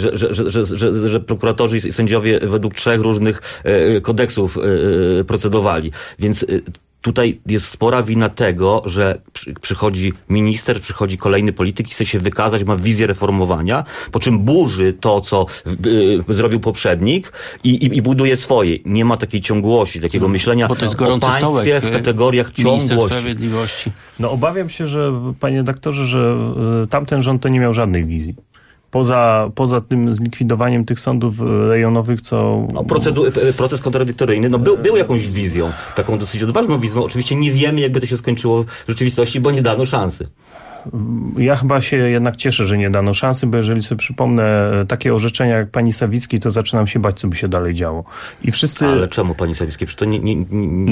że prokuratorzy i sędziowie według 3 różnych kodeksów procedowali. Więc tutaj jest spora wina tego, że przychodzi minister, przychodzi kolejny polityk i chce się wykazać, ma wizję reformowania, po czym burzy to, co zrobił poprzednik i buduje swoje. Nie ma takiej ciągłości, takiego myślenia o państwie w kategoriach ciągłości. Sprawiedliwości. Obawiam się, że panie redaktorze, że tamten rząd to nie miał żadnej wizji. Poza tym zlikwidowaniem tych sądów rejonowych, co... Proces kontradyktoryjny był jakąś wizją, taką dosyć odważną wizją. Oczywiście nie wiemy, jakby to się skończyło w rzeczywistości, bo nie dano szansy. Ja chyba się jednak cieszę, że nie dano szansy, bo jeżeli sobie przypomnę takie orzeczenia jak pani Sawickiej, to zaczynam się bać, co by się dalej działo. I wszyscy... Ale czemu pani Sawickiej? Przecież to nie...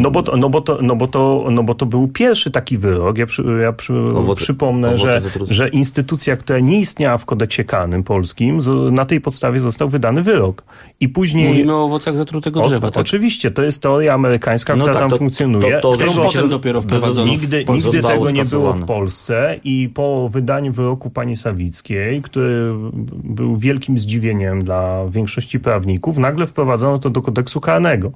No bo to był pierwszy taki wyrok. Przypomnę, że instytucja, która nie istniała w kodeksie karnym polskim, na tej podstawie został wydany wyrok. I później... Mówimy o owocach zatrutego drzewa, tak? Oczywiście, to jest teoria amerykańska, która tam funkcjonuje. Potem dopiero wprowadzono. Nigdy tego nie było w Polsce i po wydaniu wyroku pani Sawickiej, który był wielkim zdziwieniem dla większości prawników, nagle wprowadzono to do kodeksu karnego.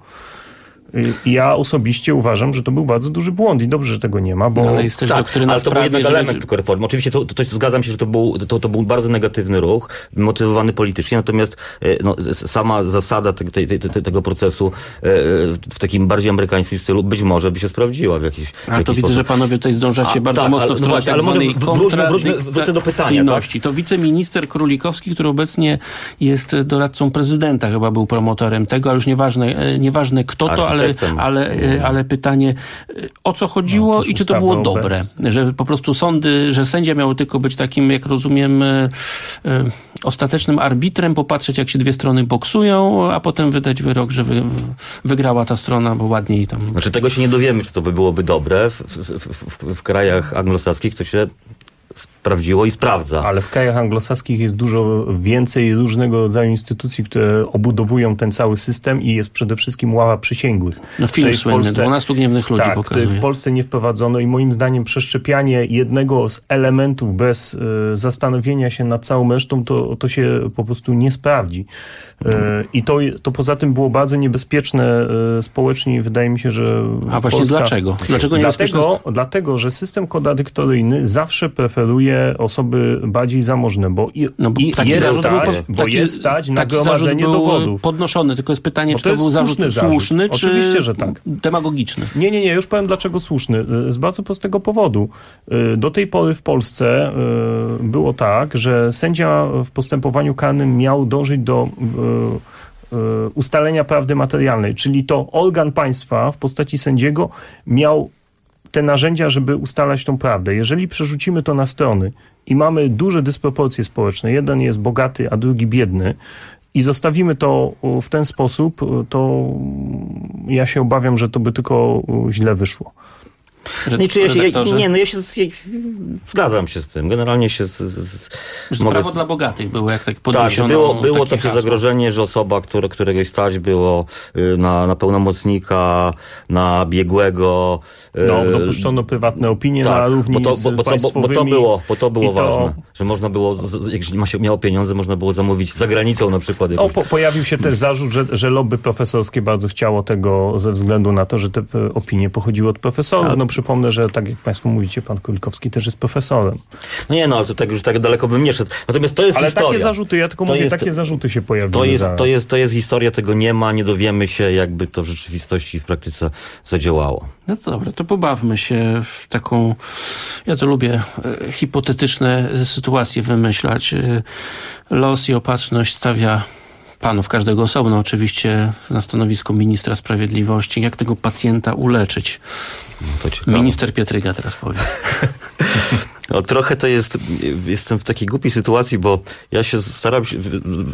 Ja osobiście uważam, że to był bardzo duży błąd i dobrze, że tego nie ma, bo... Ale jest też doktryna ale to był jednak element tylko reformy. Oczywiście to zgadzam się, że to był bardzo negatywny ruch, motywowany politycznie, natomiast sama zasada tego procesu w takim bardziej amerykańskim stylu być może by się sprawdziła w jakiś Ale to widzę, sposób. że panowie tutaj zdążacie bardzo mocno w stronę tak zwanej wrócę do pytania. Tak? To wiceminister Królikowski, który obecnie jest doradcą prezydenta, chyba był promotorem tego, ale już nieważne kto to, ale pytanie, o co chodziło i czy to było dobre? Że po prostu sądy, że sędzia miał tylko być takim, jak rozumiem, ostatecznym arbitrem, popatrzeć jak się dwie strony boksują, a potem wydać wyrok, że wygrała ta strona, bo ładniej tam... Znaczy tego się nie dowiemy, czy to byłoby dobre. W krajach anglosaskich to się sprawdziło i sprawdza. Ale w krajach anglosaskich jest dużo więcej różnego rodzaju instytucji, które obudowują ten cały system i jest przede wszystkim ława przysięgłych. No film słynny, 12 gniewnych ludzi pokazuje. W Polsce nie wprowadzono i moim zdaniem przeszczepianie jednego z elementów bez zastanowienia się nad całą resztą, to się po prostu nie sprawdzi. I to poza tym było bardzo niebezpieczne społecznie i wydaje mi się, że A właśnie Polska... dlaczego? Dlaczego niebezpieczne? Dlatego, że system kontradyktoryjny zawsze preferuje osoby bardziej zamożne, bo jest stać na gromadzenie dowodów. Podnoszony, tylko jest pytanie, czy to był zarzut słuszny, czy oczywiście, że tak. Demagogiczny. Nie, już powiem dlaczego słuszny. Z bardzo prostego powodu. Do tej pory w Polsce było tak, że sędzia w postępowaniu karnym miał dążyć do ustalenia prawdy materialnej, czyli to organ państwa w postaci sędziego miał te narzędzia, żeby ustalać tą prawdę. Jeżeli przerzucimy to na strony i mamy duże dysproporcje społeczne, jeden jest bogaty, a drugi biedny, i zostawimy to w ten sposób, to ja się obawiam, że to by tylko źle wyszło. Ja się zgadzam się z tym. Generalnie się... prawo dla bogatych było, jak tak podniesiono. Tak, było takie zagrożenie, że osoba, któregoś stać było na pełnomocnika, na biegłego... dopuszczono prywatne opinie na równi z państwowymi. Bo to było ważne, że można było, jak miało pieniądze, można było zamówić za granicą na przykład. Pojawił się też zarzut, że lobby profesorskie bardzo chciało tego ze względu na to, że te opinie pochodziły od profesorów. Przypomnę, że tak jak państwo mówicie, pan Królikowski też jest profesorem. Ale to już tak daleko bym nie szedł. Natomiast to jest historia. Ale takie zarzuty, ja tylko mówię, takie zarzuty się pojawiły. To jest historia, tego nie ma, nie dowiemy się, jakby to w rzeczywistości i w praktyce zadziałało. No to dobra, to pobawmy się w taką, ja to lubię, hipotetyczne sytuacje wymyślać. Los i opatrzność stawia panów, każdego osobno oczywiście, na stanowisku ministra sprawiedliwości. Jak tego pacjenta uleczyć? Minister Pietryga teraz powie. Trochę to jest, jestem w takiej głupiej sytuacji, bo ja się staram się,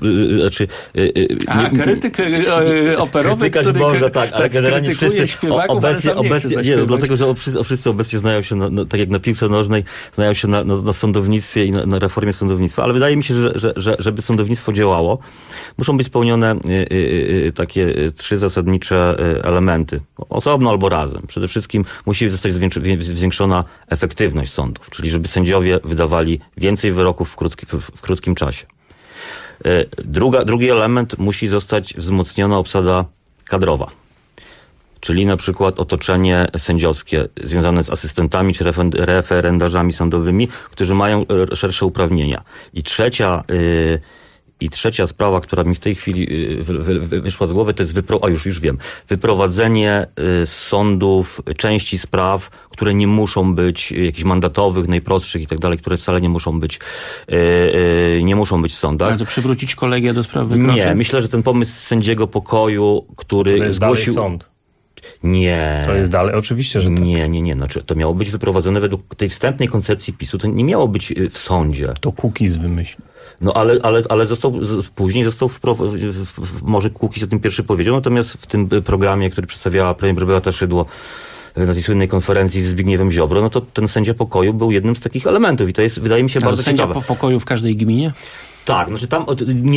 krytyk operowy, który można, tak, ale generalnie wszyscy obecnie, dlatego, że wszyscy obecnie znają się, tak jak na piłce nożnej, znają się na sądownictwie i na reformie sądownictwa, ale wydaje mi się, że żeby sądownictwo działało, muszą być spełnione takie 3 zasadnicze elementy, osobno albo razem. Przede wszystkim musi zostać zwiększona efektywność sądów, czyli żeby sędziowie wydawali więcej wyroków w krótkim czasie. Drugi element, musi zostać wzmocniona obsada kadrowa, czyli na przykład otoczenie sędziowskie związane z asystentami czy referendarzami sądowymi, którzy mają szersze uprawnienia. I trzecia sprawa, która mi w tej chwili wyszła z głowy, to jest już wiem. Wyprowadzenie z sądów części spraw, które nie muszą być jakichś mandatowych, najprostszych i tak dalej, które wcale nie muszą być w sądach. Ale to przywrócić kolegia do spraw wykroczeń? Nie, myślę, że ten pomysł sędziego pokoju, który zgłosił... sąd. Nie. To jest dalej, oczywiście, że tak. Nie. Znaczy, to miało być wyprowadzone według tej wstępnej koncepcji PiS-u, to nie miało być w sądzie. To Kukiz wymyślił. No ale później został może Kukiz o tym pierwszy powiedział, natomiast w tym programie, który przedstawiała premier Beata Szydło na tej słynnej konferencji z Zbigniewem Ziobro, no to ten sędzia pokoju był jednym z takich elementów i to jest, wydaje mi się, bardzo ciekawe. Sędzia pokoju w każdej gminie? Tak, znaczy tam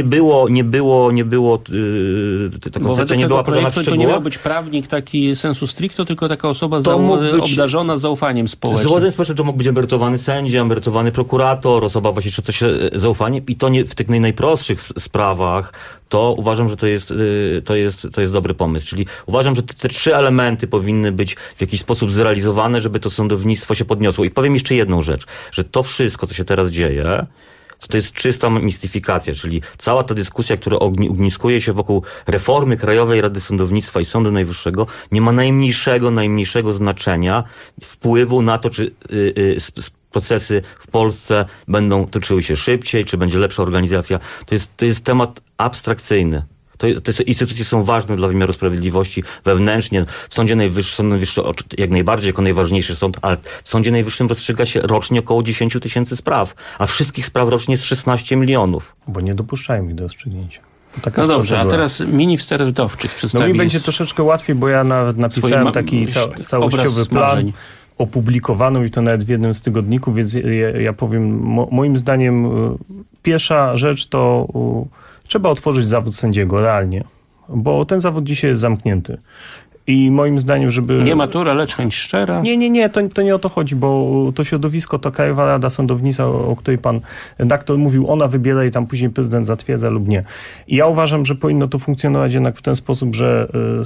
ta koncepcja nie była podana w szczegółach. To nie miał być prawnik taki sensu stricto, tylko taka osoba obdarzona zaufaniem społecznym. Z zaufaniem społecznym to mógł być emerytowany sędzia, emerytowany prokurator, osoba właśnie coś zaufanie i to nie w tych najprostszych sprawach, to uważam, że to jest dobry pomysł. Czyli uważam, że te 3 elementy powinny być w jakiś sposób zrealizowane, żeby to sądownictwo się podniosło. I powiem jeszcze jedną rzecz, że to wszystko, co się teraz dzieje, to jest czysta mistyfikacja, czyli cała ta dyskusja, która ogniskuje się wokół reformy Krajowej Rady Sądownictwa i Sądu Najwyższego, nie ma najmniejszego znaczenia wpływu na to, czy procesy w Polsce będą toczyły się szybciej, czy będzie lepsza organizacja. To jest temat abstrakcyjny. Te instytucje są ważne dla wymiaru sprawiedliwości wewnętrznie. W Sądzie Najwyższym, Sąd Najwyższy jak najbardziej jako najważniejszy sąd, ale w Sądzie Najwyższym rozstrzyga się rocznie około 10 000 spraw, a wszystkich spraw rocznie jest 16 milionów. Bo nie dopuszczają ich do rozstrzygnięcia. No dobrze, a teraz minister Wdowczyk przedstawi... No mi będzie troszeczkę łatwiej, bo ja nawet napisałem taki całościowy plan opublikowany i to nawet w jednym z tygodników, więc ja powiem, moim zdaniem pierwsza rzecz to trzeba otworzyć zawód sędziego realnie, bo ten zawód dzisiaj jest zamknięty. I moim zdaniem, żeby... Nie matura, lecz chęć szczera? Nie, to nie o to chodzi, bo to środowisko, to Krajowa Rada Sądownictwa, o której pan redaktor mówił, ona wybiera i tam później prezydent zatwierdza lub nie. I ja uważam, że powinno to funkcjonować jednak w ten sposób, że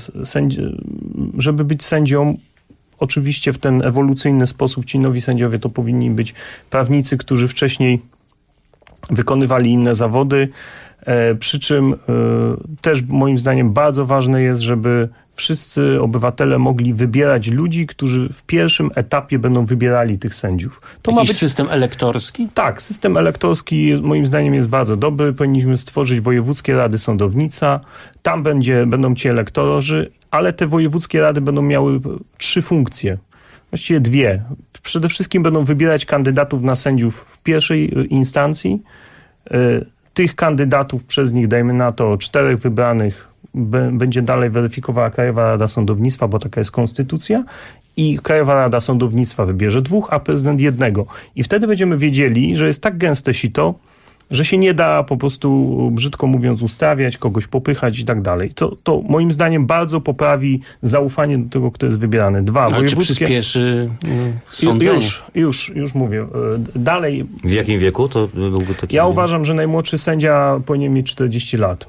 żeby być sędzią, oczywiście w ten ewolucyjny sposób ci nowi sędziowie to powinni być prawnicy, którzy wcześniej wykonywali inne zawody, przy czym też moim zdaniem bardzo ważne jest, żeby wszyscy obywatele mogli wybierać ludzi, którzy w pierwszym etapie będą wybierali tych sędziów. To ma być system elektorski? Tak, system elektorski moim zdaniem jest bardzo dobry. Powinniśmy stworzyć wojewódzkie rady sądownictwa. Tam będą ci elektorzy, ale te wojewódzkie rady będą miały 3 funkcje. Właściwie 2. Przede wszystkim będą wybierać kandydatów na sędziów w pierwszej instancji. Tych kandydatów przez nich, dajmy na to 4 wybranych, będzie dalej weryfikowała Krajowa Rada Sądownictwa, bo taka jest konstytucja, i Krajowa Rada Sądownictwa wybierze 2, a prezydent 1. I wtedy będziemy wiedzieli, że jest tak gęste sito, że się nie da po prostu, brzydko mówiąc, ustawiać, kogoś popychać i tak dalej. To moim zdaniem bardzo poprawi zaufanie do tego, kto jest wybierany. 2. Ale wojewódzkie... czy przyspieszy sądzenie? Już mówię. Dalej. W jakim wieku to byłby taki? Ja uważam, że najmłodszy sędzia powinien mieć 40 lat.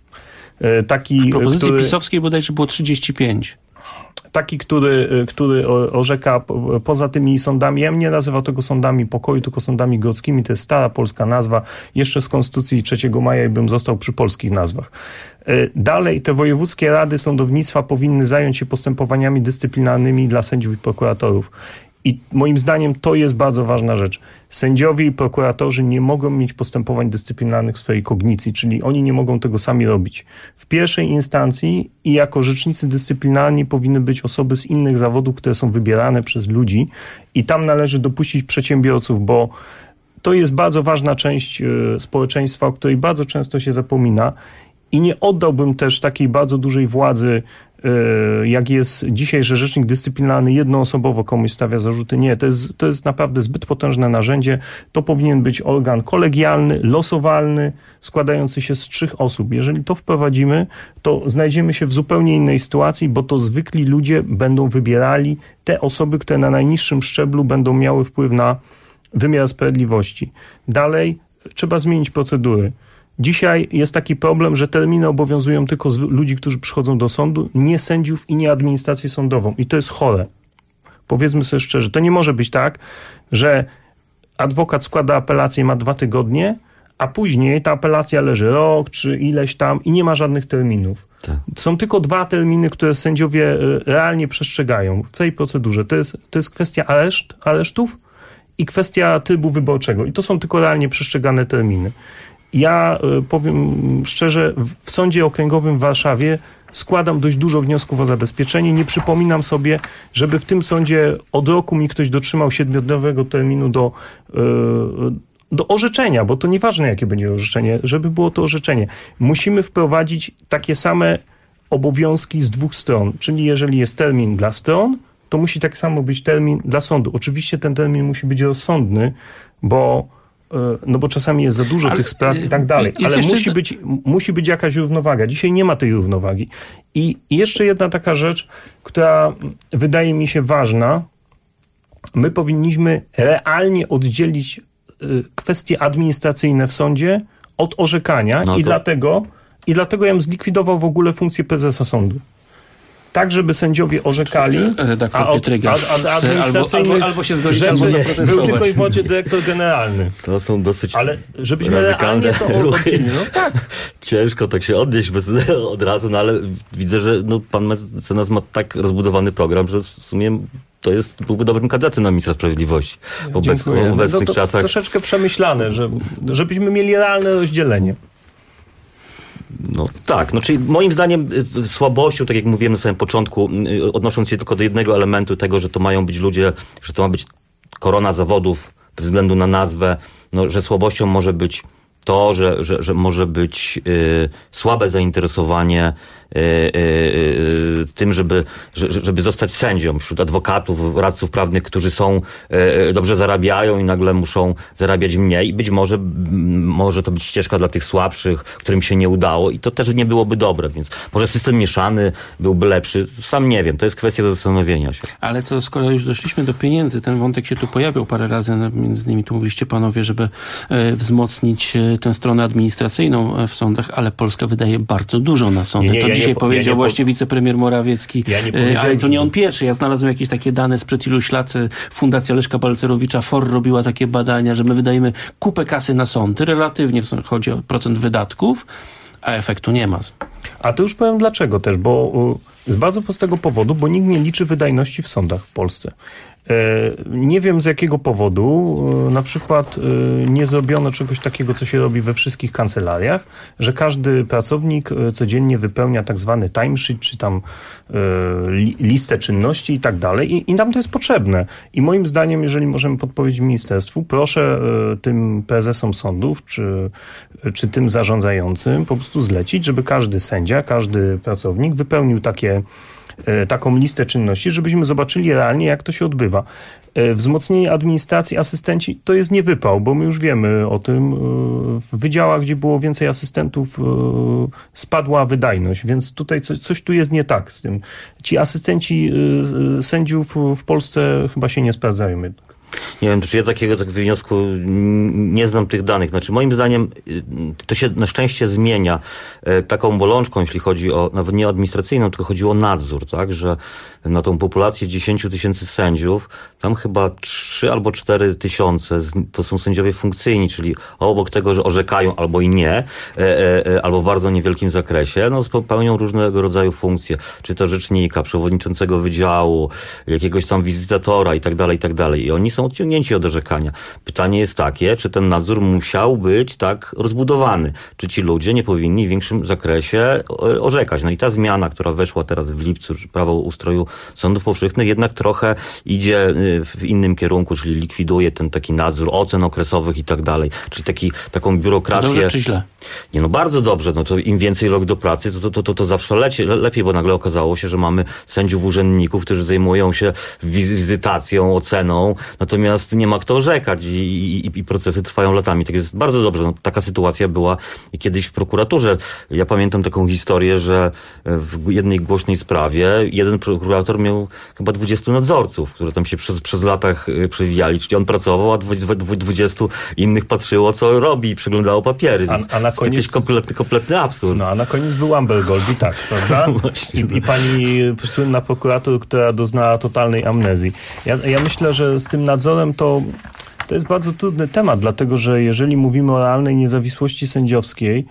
W propozycji pisowskiej bodajże było 35. Taki, który orzeka poza tymi sądami, ja bym nie nazywał tego sądami pokoju, tylko sądami grodzkimi, to jest stara polska nazwa, jeszcze z Konstytucji 3 maja i bym został przy polskich nazwach. Dalej te wojewódzkie rady sądownictwa powinny zająć się postępowaniami dyscyplinarnymi dla sędziów i prokuratorów. I moim zdaniem to jest bardzo ważna rzecz. Sędziowie i prokuratorzy nie mogą mieć postępowań dyscyplinarnych w swojej kognicji, czyli oni nie mogą tego sami robić. W pierwszej instancji i jako rzecznicy dyscyplinarni powinny być osoby z innych zawodów, które są wybierane przez ludzi i tam należy dopuścić przedsiębiorców, bo to jest bardzo ważna część społeczeństwa, o której bardzo często się zapomina i nie oddałbym też takiej bardzo dużej władzy, jak jest dzisiaj, że rzecznik dyscyplinarny jednoosobowo komuś stawia zarzuty. Nie, to jest naprawdę zbyt potężne narzędzie. To powinien być organ kolegialny, losowalny, składający się z 3 osób. Jeżeli to wprowadzimy, to znajdziemy się w zupełnie innej sytuacji, bo to zwykli ludzie będą wybierali te osoby, które na najniższym szczeblu będą miały wpływ na wymiar sprawiedliwości. Dalej trzeba zmienić procedury. Dzisiaj jest taki problem, że terminy obowiązują tylko ludzi, którzy przychodzą do sądu, nie sędziów i nie administrację sądową. I to jest chore. Powiedzmy sobie szczerze, to nie może być tak, że adwokat składa apelację i ma 2 tygodnie, a później ta apelacja leży rok czy ileś tam i nie ma żadnych terminów. Tak. Są tylko 2 terminy, które sędziowie realnie przestrzegają w całej procedurze. To jest kwestia aresztów i kwestia trybu wyborczego. I to są tylko realnie przestrzegane terminy. Ja powiem szczerze, w Sądzie Okręgowym w Warszawie składam dość dużo wniosków o zabezpieczenie. Nie przypominam sobie, żeby w tym sądzie od roku mi ktoś dotrzymał 7-dniowego terminu do orzeczenia, bo to nieważne, jakie będzie orzeczenie, żeby było to orzeczenie. Musimy wprowadzić takie same obowiązki z dwóch stron, czyli jeżeli jest termin dla stron, to musi tak samo być termin dla sądu. Oczywiście ten termin musi być rozsądny, bo czasami jest za dużo tych spraw i tak dalej, ale musi być jakaś równowaga. Dzisiaj nie ma tej równowagi. I jeszcze jedna taka rzecz, która wydaje mi się ważna. My powinniśmy realnie oddzielić kwestie administracyjne w sądzie od orzekania i dlatego ja bym zlikwidował w ogóle funkcję prezesa sądu. Tak, żeby sędziowie orzekali, redaktor Pietryga albo się zgodzić, rzeczy, albo zaprotestować. Był tylko i wyłącznie dyrektor generalny. To są dosyć ale żebyśmy realnie to oddzielili. No tak. Ciężko tak się odnieść od razu, no ale widzę, że pan mecenas ma tak rozbudowany program, że w sumie byłby dobrym kandydatem na ministra sprawiedliwości w obecnych czasach. Troszeczkę przemyślane, żebyśmy mieli realne rozdzielenie. No tak, czyli moim zdaniem słabością, tak jak mówiłem na samym początku, odnosząc się tylko do jednego elementu tego, że to mają być ludzie, że to ma być korona zawodów ze względu na nazwę, że słabością może być to, że może być słabe zainteresowanie tym, żeby zostać sędzią wśród adwokatów, radców prawnych, którzy dobrze zarabiają i nagle muszą zarabiać mniej. I być może to być ścieżka dla tych słabszych, którym się nie udało i to też nie byłoby dobre, więc może system mieszany byłby lepszy. Sam nie wiem, to jest kwestia do zastanowienia się. Ale to skoro już doszliśmy do pieniędzy, ten wątek się tu pojawił parę razy, między innymi tu mówiliście panowie, żeby wzmocnić tę stronę administracyjną w sądach, ale Polska wydaje bardzo dużo na sądy. Dzisiaj powiedział właśnie wicepremier Morawiecki, ale to nie on pierwszy. Ja znalazłem jakieś takie dane sprzed iluś lat. Fundacja Leszka Balcerowicza FOR robiła takie badania, że my wydajemy kupę kasy na sądy, relatywnie chodzi o procent wydatków, a efektu nie ma. A to już powiem dlaczego też, bo z bardzo prostego powodu, bo nikt nie liczy wydajności w sądach w Polsce. Nie wiem z jakiego powodu, na przykład nie zrobiono czegoś takiego, co się robi we wszystkich kancelariach, że każdy pracownik codziennie wypełnia tak zwany timesheet, czy tam listę czynności i tak dalej i nam to jest potrzebne. I moim zdaniem, jeżeli możemy podpowiedzieć ministerstwu, proszę tym prezesom sądów, czy tym zarządzającym po prostu zlecić, żeby każdy sędzia, każdy pracownik wypełnił taką listę czynności, żebyśmy zobaczyli realnie, jak to się odbywa. Wzmocnienie administracji, asystenci to jest nie wypał, bo my już wiemy o tym. W wydziałach, gdzie było więcej asystentów, spadła wydajność, więc tutaj coś tu jest nie tak z tym. Ci asystenci sędziów w Polsce chyba się nie sprawdzają jednak. Nie wiem, czy ja takiego wniosku nie znam tych danych. Znaczy, moim zdaniem to się na szczęście zmienia. Taką bolączką, jeśli chodzi o, nawet nie administracyjną, tylko chodzi o nadzór, tak, że na tą populację 10 000 sędziów, tam chyba 3 albo 4 tysiące to są sędziowie funkcyjni, czyli obok tego, że orzekają albo i nie, albo w bardzo niewielkim zakresie, pełnią różnego rodzaju funkcje, czy to rzecznika, przewodniczącego wydziału, jakiegoś tam wizytatora i tak dalej. I oni są odciągnięci od orzekania. Pytanie jest takie, czy ten nadzór musiał być tak rozbudowany? Czy ci ludzie nie powinni w większym zakresie orzekać? I ta zmiana, która weszła teraz w lipcu, prawo o ustroju sądów powszechnych, jednak trochę idzie w innym kierunku, czyli likwiduje ten taki nadzór ocen okresowych i tak dalej. Czyli taką biurokrację. To dobrze czy źle? Nie, bardzo dobrze. To im więcej rok do pracy, to zawsze lepiej, bo nagle okazało się, że mamy sędziów urzędników, którzy zajmują się wizytacją, oceną, natomiast nie ma kto orzekać i procesy trwają latami. Tak jest bardzo dobrze. Taka sytuacja była kiedyś w prokuraturze. Ja pamiętam taką historię, że w jednej głośnej sprawie jeden prokurator miał chyba 20 nadzorców, które tam się przez latach przewijali. Czyli on pracował, a 20 innych patrzyło, co robi i przeglądało papiery. A na koniec kompletny absurd. A na koniec był Amber Gold i tak, prawda? I pani słynna prokurator, która doznała totalnej amnezji. Ja myślę, że z tym nadzorem to jest bardzo trudny temat, dlatego że jeżeli mówimy o realnej niezawisłości sędziowskiej,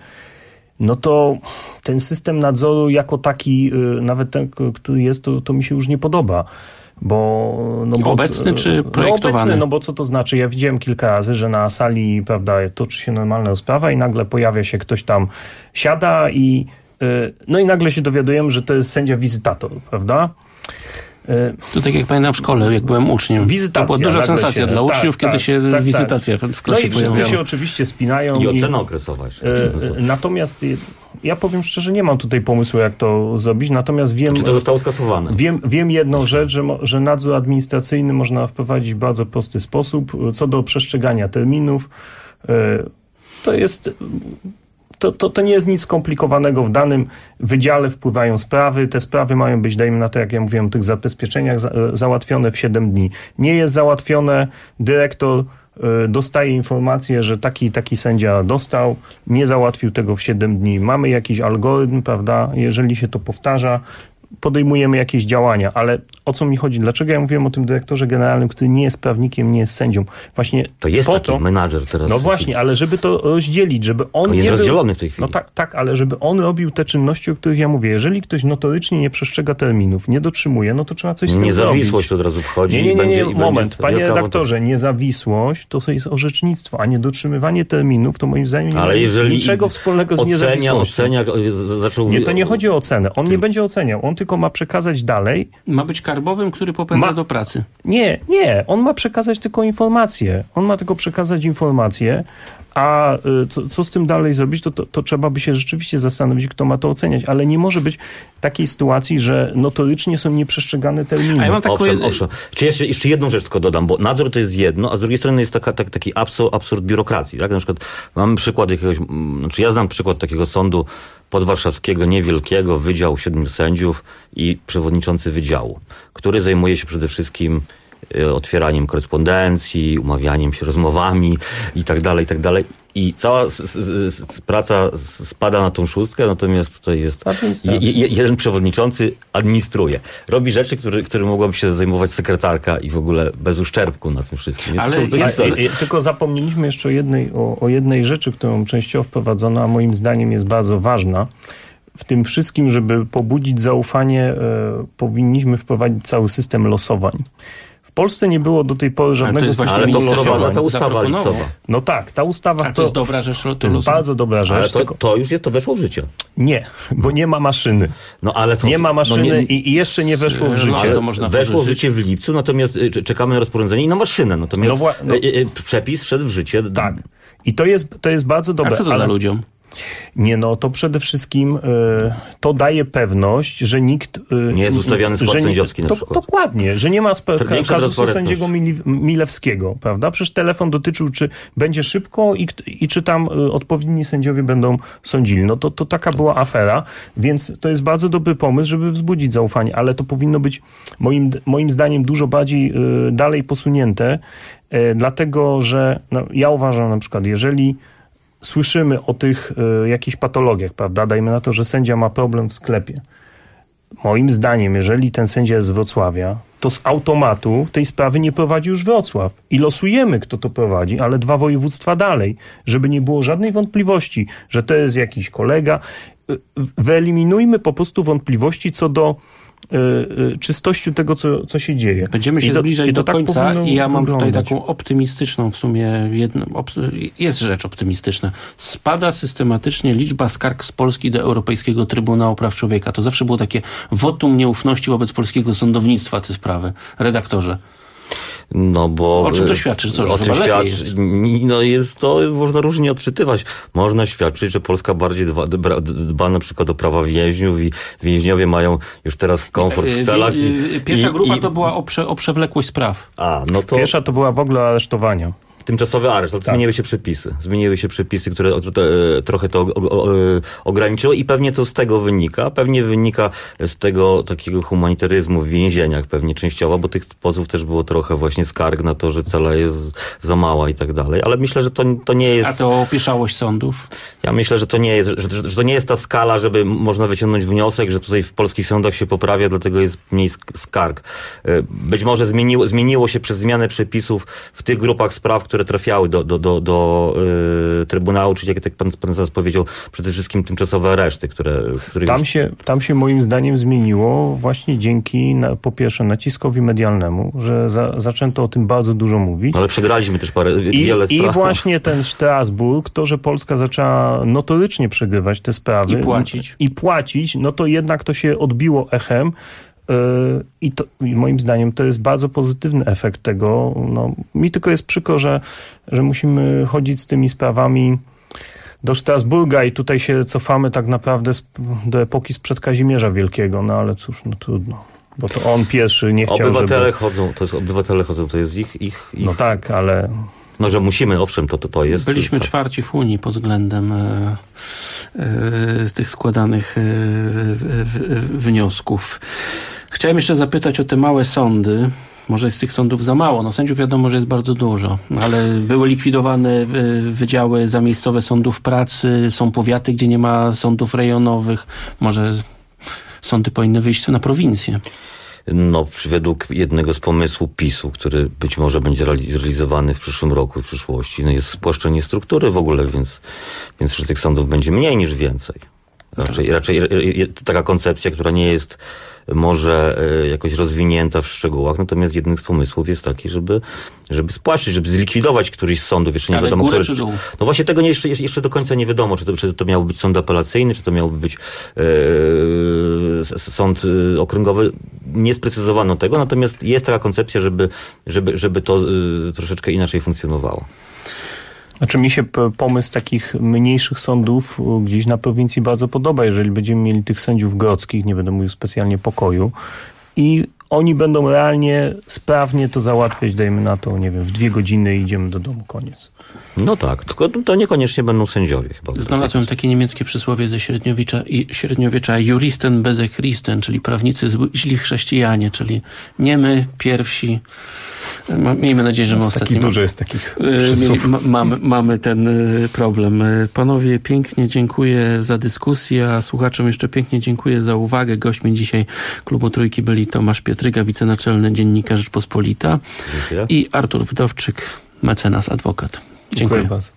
to ten system nadzoru jako taki, nawet ten, który jest, to mi się już nie podoba. Obecny czy projektowany? Obecny, bo co to znaczy? Ja widziałem kilka razy, że na sali, prawda, toczy się normalna rozprawa i nagle pojawia się ktoś tam, siada i nagle się dowiadujemy, że to jest sędzia wizytator, prawda? To tak jak pamiętam w szkole, jak byłem uczniem. Wizytacja. To była duża sensacja dla uczniów, kiedy się wizytacja w klasie i wszyscy pojawiała. się oczywiście spinają. I ocena okresowa. Natomiast ja powiem szczerze, nie mam tutaj pomysłu, jak to zrobić, natomiast wiem... Czy to zostało skasowane? Wiem jedną rzecz, że nadzór administracyjny można wprowadzić w bardzo prosty sposób. Co do przestrzegania terminów, to jest... To nie jest nic skomplikowanego. W danym wydziale wpływają sprawy. Te sprawy mają być, dajmy na to, jak ja mówiłem, o tych zabezpieczeniach załatwione w 7 dni. Nie jest załatwione, dyrektor dostaje informację, że taki sędzia dostał, nie załatwił tego w 7 dni. Mamy jakiś algorytm, prawda? Jeżeli się to powtarza, podejmujemy jakieś działania, ale o co mi chodzi? Dlaczego ja mówiłem o tym dyrektorze generalnym, który nie jest prawnikiem, nie jest sędzią? Właśnie to jest taki menadżer teraz. No właśnie, ale żeby to rozdzielić, żeby on jest rozdzielony w tej chwili. No tak, ale żeby on robił te czynności, o których ja mówię. Jeżeli ktoś notorycznie nie przestrzega terminów, nie dotrzymuje, no to trzeba coś z tym zrobić. Niezawisłość od razu wchodzi i będzie... Moment, panie redaktorze, niezawisłość to jest orzecznictwo, a niedotrzymywanie terminów to moim zdaniem nie ma niczego wspólnego z niezawisłością. Nie, to nie chodzi o ocenę. On nie będzie oceniał. On tylko ma przekazać dalej. Ma być karbowym, który popędza do pracy. Nie. On ma przekazać tylko informację. A co z tym dalej zrobić, to trzeba by się rzeczywiście zastanowić, kto ma to oceniać. Ale nie może być takiej sytuacji, że notorycznie są nieprzestrzegane terminy. A ja mam owszem. Czy jeszcze jedną rzecz tylko dodam, bo nadzór to jest jedno, a z drugiej strony jest taki absurd biurokracji. Tak? Na przykład mamy przykład ja znam przykład takiego sądu podwarszawskiego, niewielkiego, wydział 7 sędziów i przewodniczący wydziału, który zajmuje się przede wszystkim otwieraniem korespondencji, umawianiem się rozmowami i tak dalej. I cała praca spada na tą szóstkę, natomiast tutaj jest jeden przewodniczący administruje. Robi rzeczy, które mogłaby się zajmować sekretarka i w ogóle bez uszczerbku na tym wszystkim. Tylko zapomnieliśmy jeszcze o jednej rzeczy, którą częściowo wprowadzono, a moim zdaniem jest bardzo ważna. W tym wszystkim, żeby pobudzić zaufanie, powinniśmy wprowadzić cały system losowań. W Polsce nie było do tej pory żadnego systemu losowania. Ta ustawa lipcowa. No tak, ta ustawa... to jest dobra rzecz. To jest bardzo dobra rzecz. Ale to już to weszło w życie. Nie, bo nie ma maszyny. Nie ma maszyny i jeszcze nie weszło w życie. Weszło w życie w lipcu, natomiast czekamy na rozporządzenie i na maszynę. Natomiast przepis wszedł w życie. Tak. I to jest bardzo dobre. A co to da ludziom? Nie, to przede wszystkim to daje pewność, że nikt... nie jest ustawiany skład sędziowski na przykład. Dokładnie, że nie ma kazusu sędziego Milewskiego, prawda? Przecież telefon dotyczył, czy będzie szybko i czy tam odpowiedni sędziowie będą sądzili. To taka była afera, więc to jest bardzo dobry pomysł, żeby wzbudzić zaufanie, ale to powinno być moim zdaniem dużo bardziej dalej posunięte, dlatego, że ja uważam na przykład, jeżeli słyszymy o tych jakichś patologiach, prawda? Dajmy na to, że sędzia ma problem w sklepie. Moim zdaniem, jeżeli ten sędzia jest z Wrocławia, to z automatu tej sprawy nie prowadzi już Wrocław. I losujemy, kto to prowadzi, ale 2 województwa dalej, żeby nie było żadnej wątpliwości, że to jest jakiś kolega. Wyeliminujmy po prostu wątpliwości co do czystości tego, co się dzieje. Będziemy się zbliżać do końca i ja mam tutaj taką optymistyczną w sumie jest rzecz optymistyczna. Spada systematycznie liczba skarg z Polski do Europejskiego Trybunału Praw Człowieka. To zawsze było takie wotum nieufności wobec polskiego sądownictwa, te sprawy. Redaktorze. O czym to świadczy? O tym świadczy. Jest to, można różnie odczytywać. Można świadczyć, że Polska bardziej dba na przykład o prawa więźniów i więźniowie mają już teraz komfort w celach. Pierwsza grupa to była o przewlekłość spraw. Pierwsza to była w ogóle aresztowania. Tymczasowy areszt, ale zmieniły się przepisy. Zmieniły się przepisy, które trochę to ograniczyły i pewnie to z tego wynika. Pewnie wynika z tego takiego humanitaryzmu w więzieniach pewnie częściowo, bo tych pozwów też było trochę właśnie skarg na to, że cela jest za mała i tak dalej. Ale myślę, że to nie jest... A to opieszałość sądów? Ja myślę, że to nie jest, że to nie jest ta skala, żeby można wyciągnąć wniosek, że tutaj w polskich sądach się poprawia, dlatego jest mniej skarg. Być może zmieniło się przez zmianę przepisów w tych grupach spraw, które trafiały do Trybunału, czyli jak pan zaraz powiedział, przede wszystkim tymczasowe areszty, które Tam się moim zdaniem zmieniło właśnie dzięki po pierwsze naciskowi medialnemu, że zaczęto o tym bardzo dużo mówić. Ale przegraliśmy też wiele spraw. I właśnie ten Strasburg, to, że Polska zaczęła notorycznie przegrywać te sprawy i płacić, no to jednak to się odbiło echem. I moim zdaniem to jest bardzo pozytywny efekt tego. No, mi tylko jest przykro, że musimy chodzić z tymi sprawami do Strasburga i tutaj się cofamy tak naprawdę do epoki sprzed Kazimierza Wielkiego, no ale cóż, no trudno. Bo to on pierwszy nie chciał, obywatele chodzą, to jest ich... No tak, ale... No, że musimy, owszem, to jest... Byliśmy czwarci w Unii pod względem z tych składanych wniosków. Chciałem jeszcze zapytać o te małe sądy. Może jest tych sądów za mało. No sędziów wiadomo, że jest bardzo dużo. Ale były likwidowane wydziały zamiejscowe sądów pracy. Są powiaty, gdzie nie ma sądów rejonowych. Może sądy powinny wyjść na prowincję. No, według jednego z pomysłów PiS-u, który być może będzie realizowany w przyszłym roku, w przyszłości, no jest spłaszczenie struktury w ogóle, więc tych sądów będzie mniej niż więcej. Raczej taka koncepcja, która nie jest może jakoś rozwinięta w szczegółach, natomiast jednym z pomysłów jest taki, żeby spłaszczyć, żeby zlikwidować któryś z sądów. Jeszcze nie wiadomo, który. No właśnie tego jeszcze do końca nie wiadomo, czy to miałby być sąd apelacyjny, czy to miałby być sąd okręgowy. Nie sprecyzowano tego, natomiast jest taka koncepcja, żeby to troszeczkę inaczej funkcjonowało. Znaczy mi się pomysł takich mniejszych sądów gdzieś na prowincji bardzo podoba, jeżeli będziemy mieli tych sędziów grodzkich, nie będę mówił specjalnie pokoju, i oni będą realnie, sprawnie to załatwiać, dajmy na to, nie wiem, w 2 godziny i idziemy do domu, koniec. No tak, tylko to niekoniecznie będą sędziowie chyba. Znalazłem takie niemieckie przysłowie ze średniowiecza Juristen beze Christen, czyli prawnicy źli chrześcijanie, czyli nie my pierwsi. Miejmy nadzieję, że my ostatnio... Dużo jest takich przysłów. Mamy ten problem. Panowie, pięknie dziękuję za dyskusję, a słuchaczom jeszcze pięknie dziękuję za uwagę. Gośćmi dzisiaj Klubu Trójki byli Tomasz Pietryga, wicenaczelny dziennikarz Rzeczpospolita, i Artur Wdowczyk, mecenas, adwokat. Dziękuję bardzo.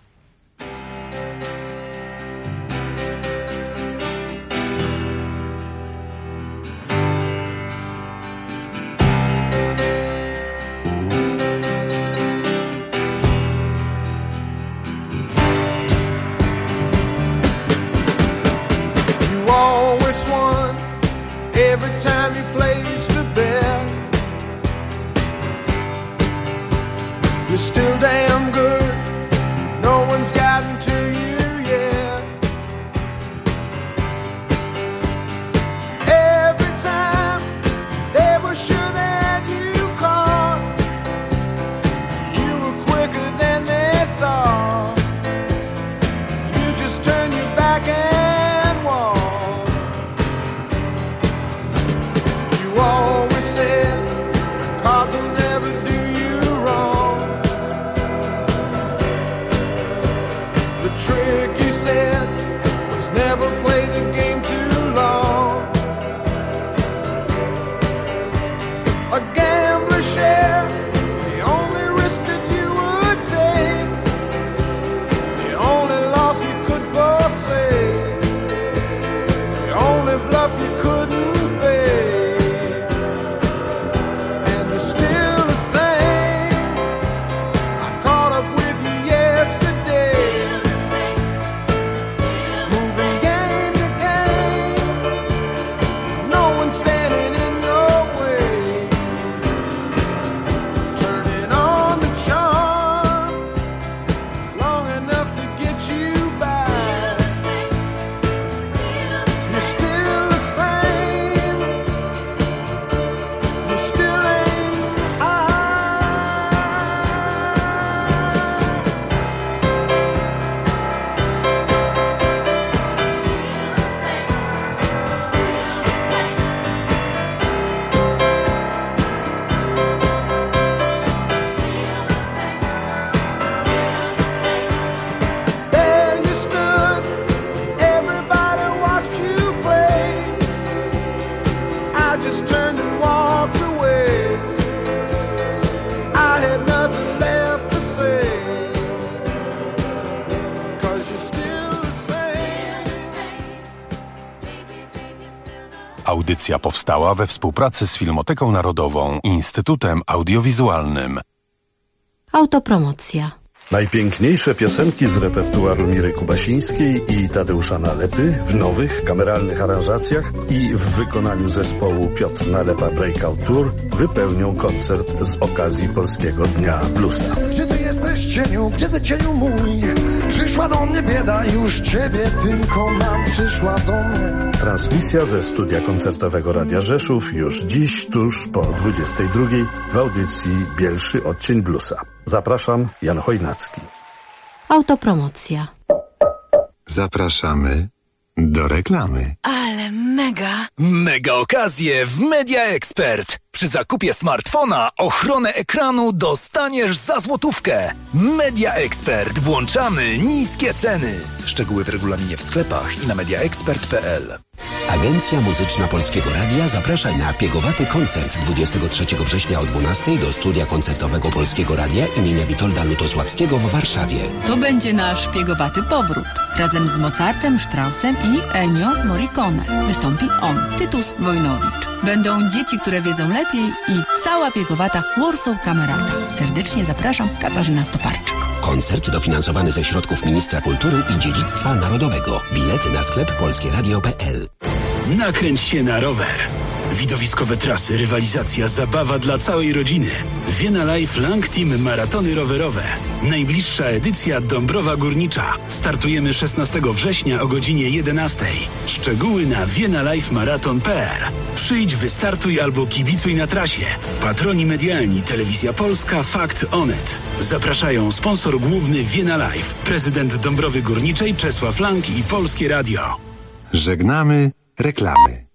Audycja powstała we współpracy z Filmoteką Narodową i Instytutem Audiowizualnym. Autopromocja. Najpiękniejsze piosenki z repertuaru Miry Kubasińskiej i Tadeusza Nalepy w nowych, kameralnych aranżacjach i w wykonaniu zespołu Piotr Nalepa Breakout Tour wypełnią koncert z okazji Polskiego Dnia Bluesa. Gdzie ty jesteś, cieniu? Gdzie ty, cieniu mój? Przyszła do mnie bieda, już ciebie tylko mam. Przyszła do mnie. Transmisja ze studia koncertowego Radia Rzeszów już dziś, tuż po 22 w audycji Bielszy Odcień Bluesa. Zapraszam, Jan Chojnacki. Autopromocja. Zapraszamy do reklamy. Ale mega! Mega okazje w Media Expert. Przy zakupie smartfona ochronę ekranu dostaniesz za złotówkę. Media Expert. Włączamy niskie ceny. Szczegóły w regulaminie w sklepach i na mediaexpert.pl. Agencja Muzyczna Polskiego Radia zaprasza na piegowaty koncert 23 września o 12 do studia koncertowego Polskiego Radia imienia Witolda Lutosławskiego w Warszawie. To będzie nasz piegowaty powrót. Razem z Mozartem, Straussem i Ennio Morricone wystąpi on, Tytus Wojnowicz. Będą dzieci, które wiedzą lepiej i cała piegowata Warsaw Kamerata. Serdecznie zapraszam, Katarzyna Stoparczyk. Koncert dofinansowany ze środków Ministra Kultury i Dziedzictwa Narodowego. Bilety na sklep polskieradio.pl. Nakręć się na rower. Widowiskowe trasy, rywalizacja, zabawa dla całej rodziny. Vienna Life Lang Team Maratony Rowerowe. Najbliższa edycja Dąbrowa Górnicza. Startujemy 16 września o godzinie 11. Szczegóły na viennalifemarathon.pl. Przyjdź, wystartuj albo kibicuj na trasie. Patroni medialni Telewizja Polska, Fakt Onet. Zapraszają sponsor główny Vienna Life, prezydent Dąbrowy Górniczej Czesław Lang i Polskie Radio. Żegnamy reklamy.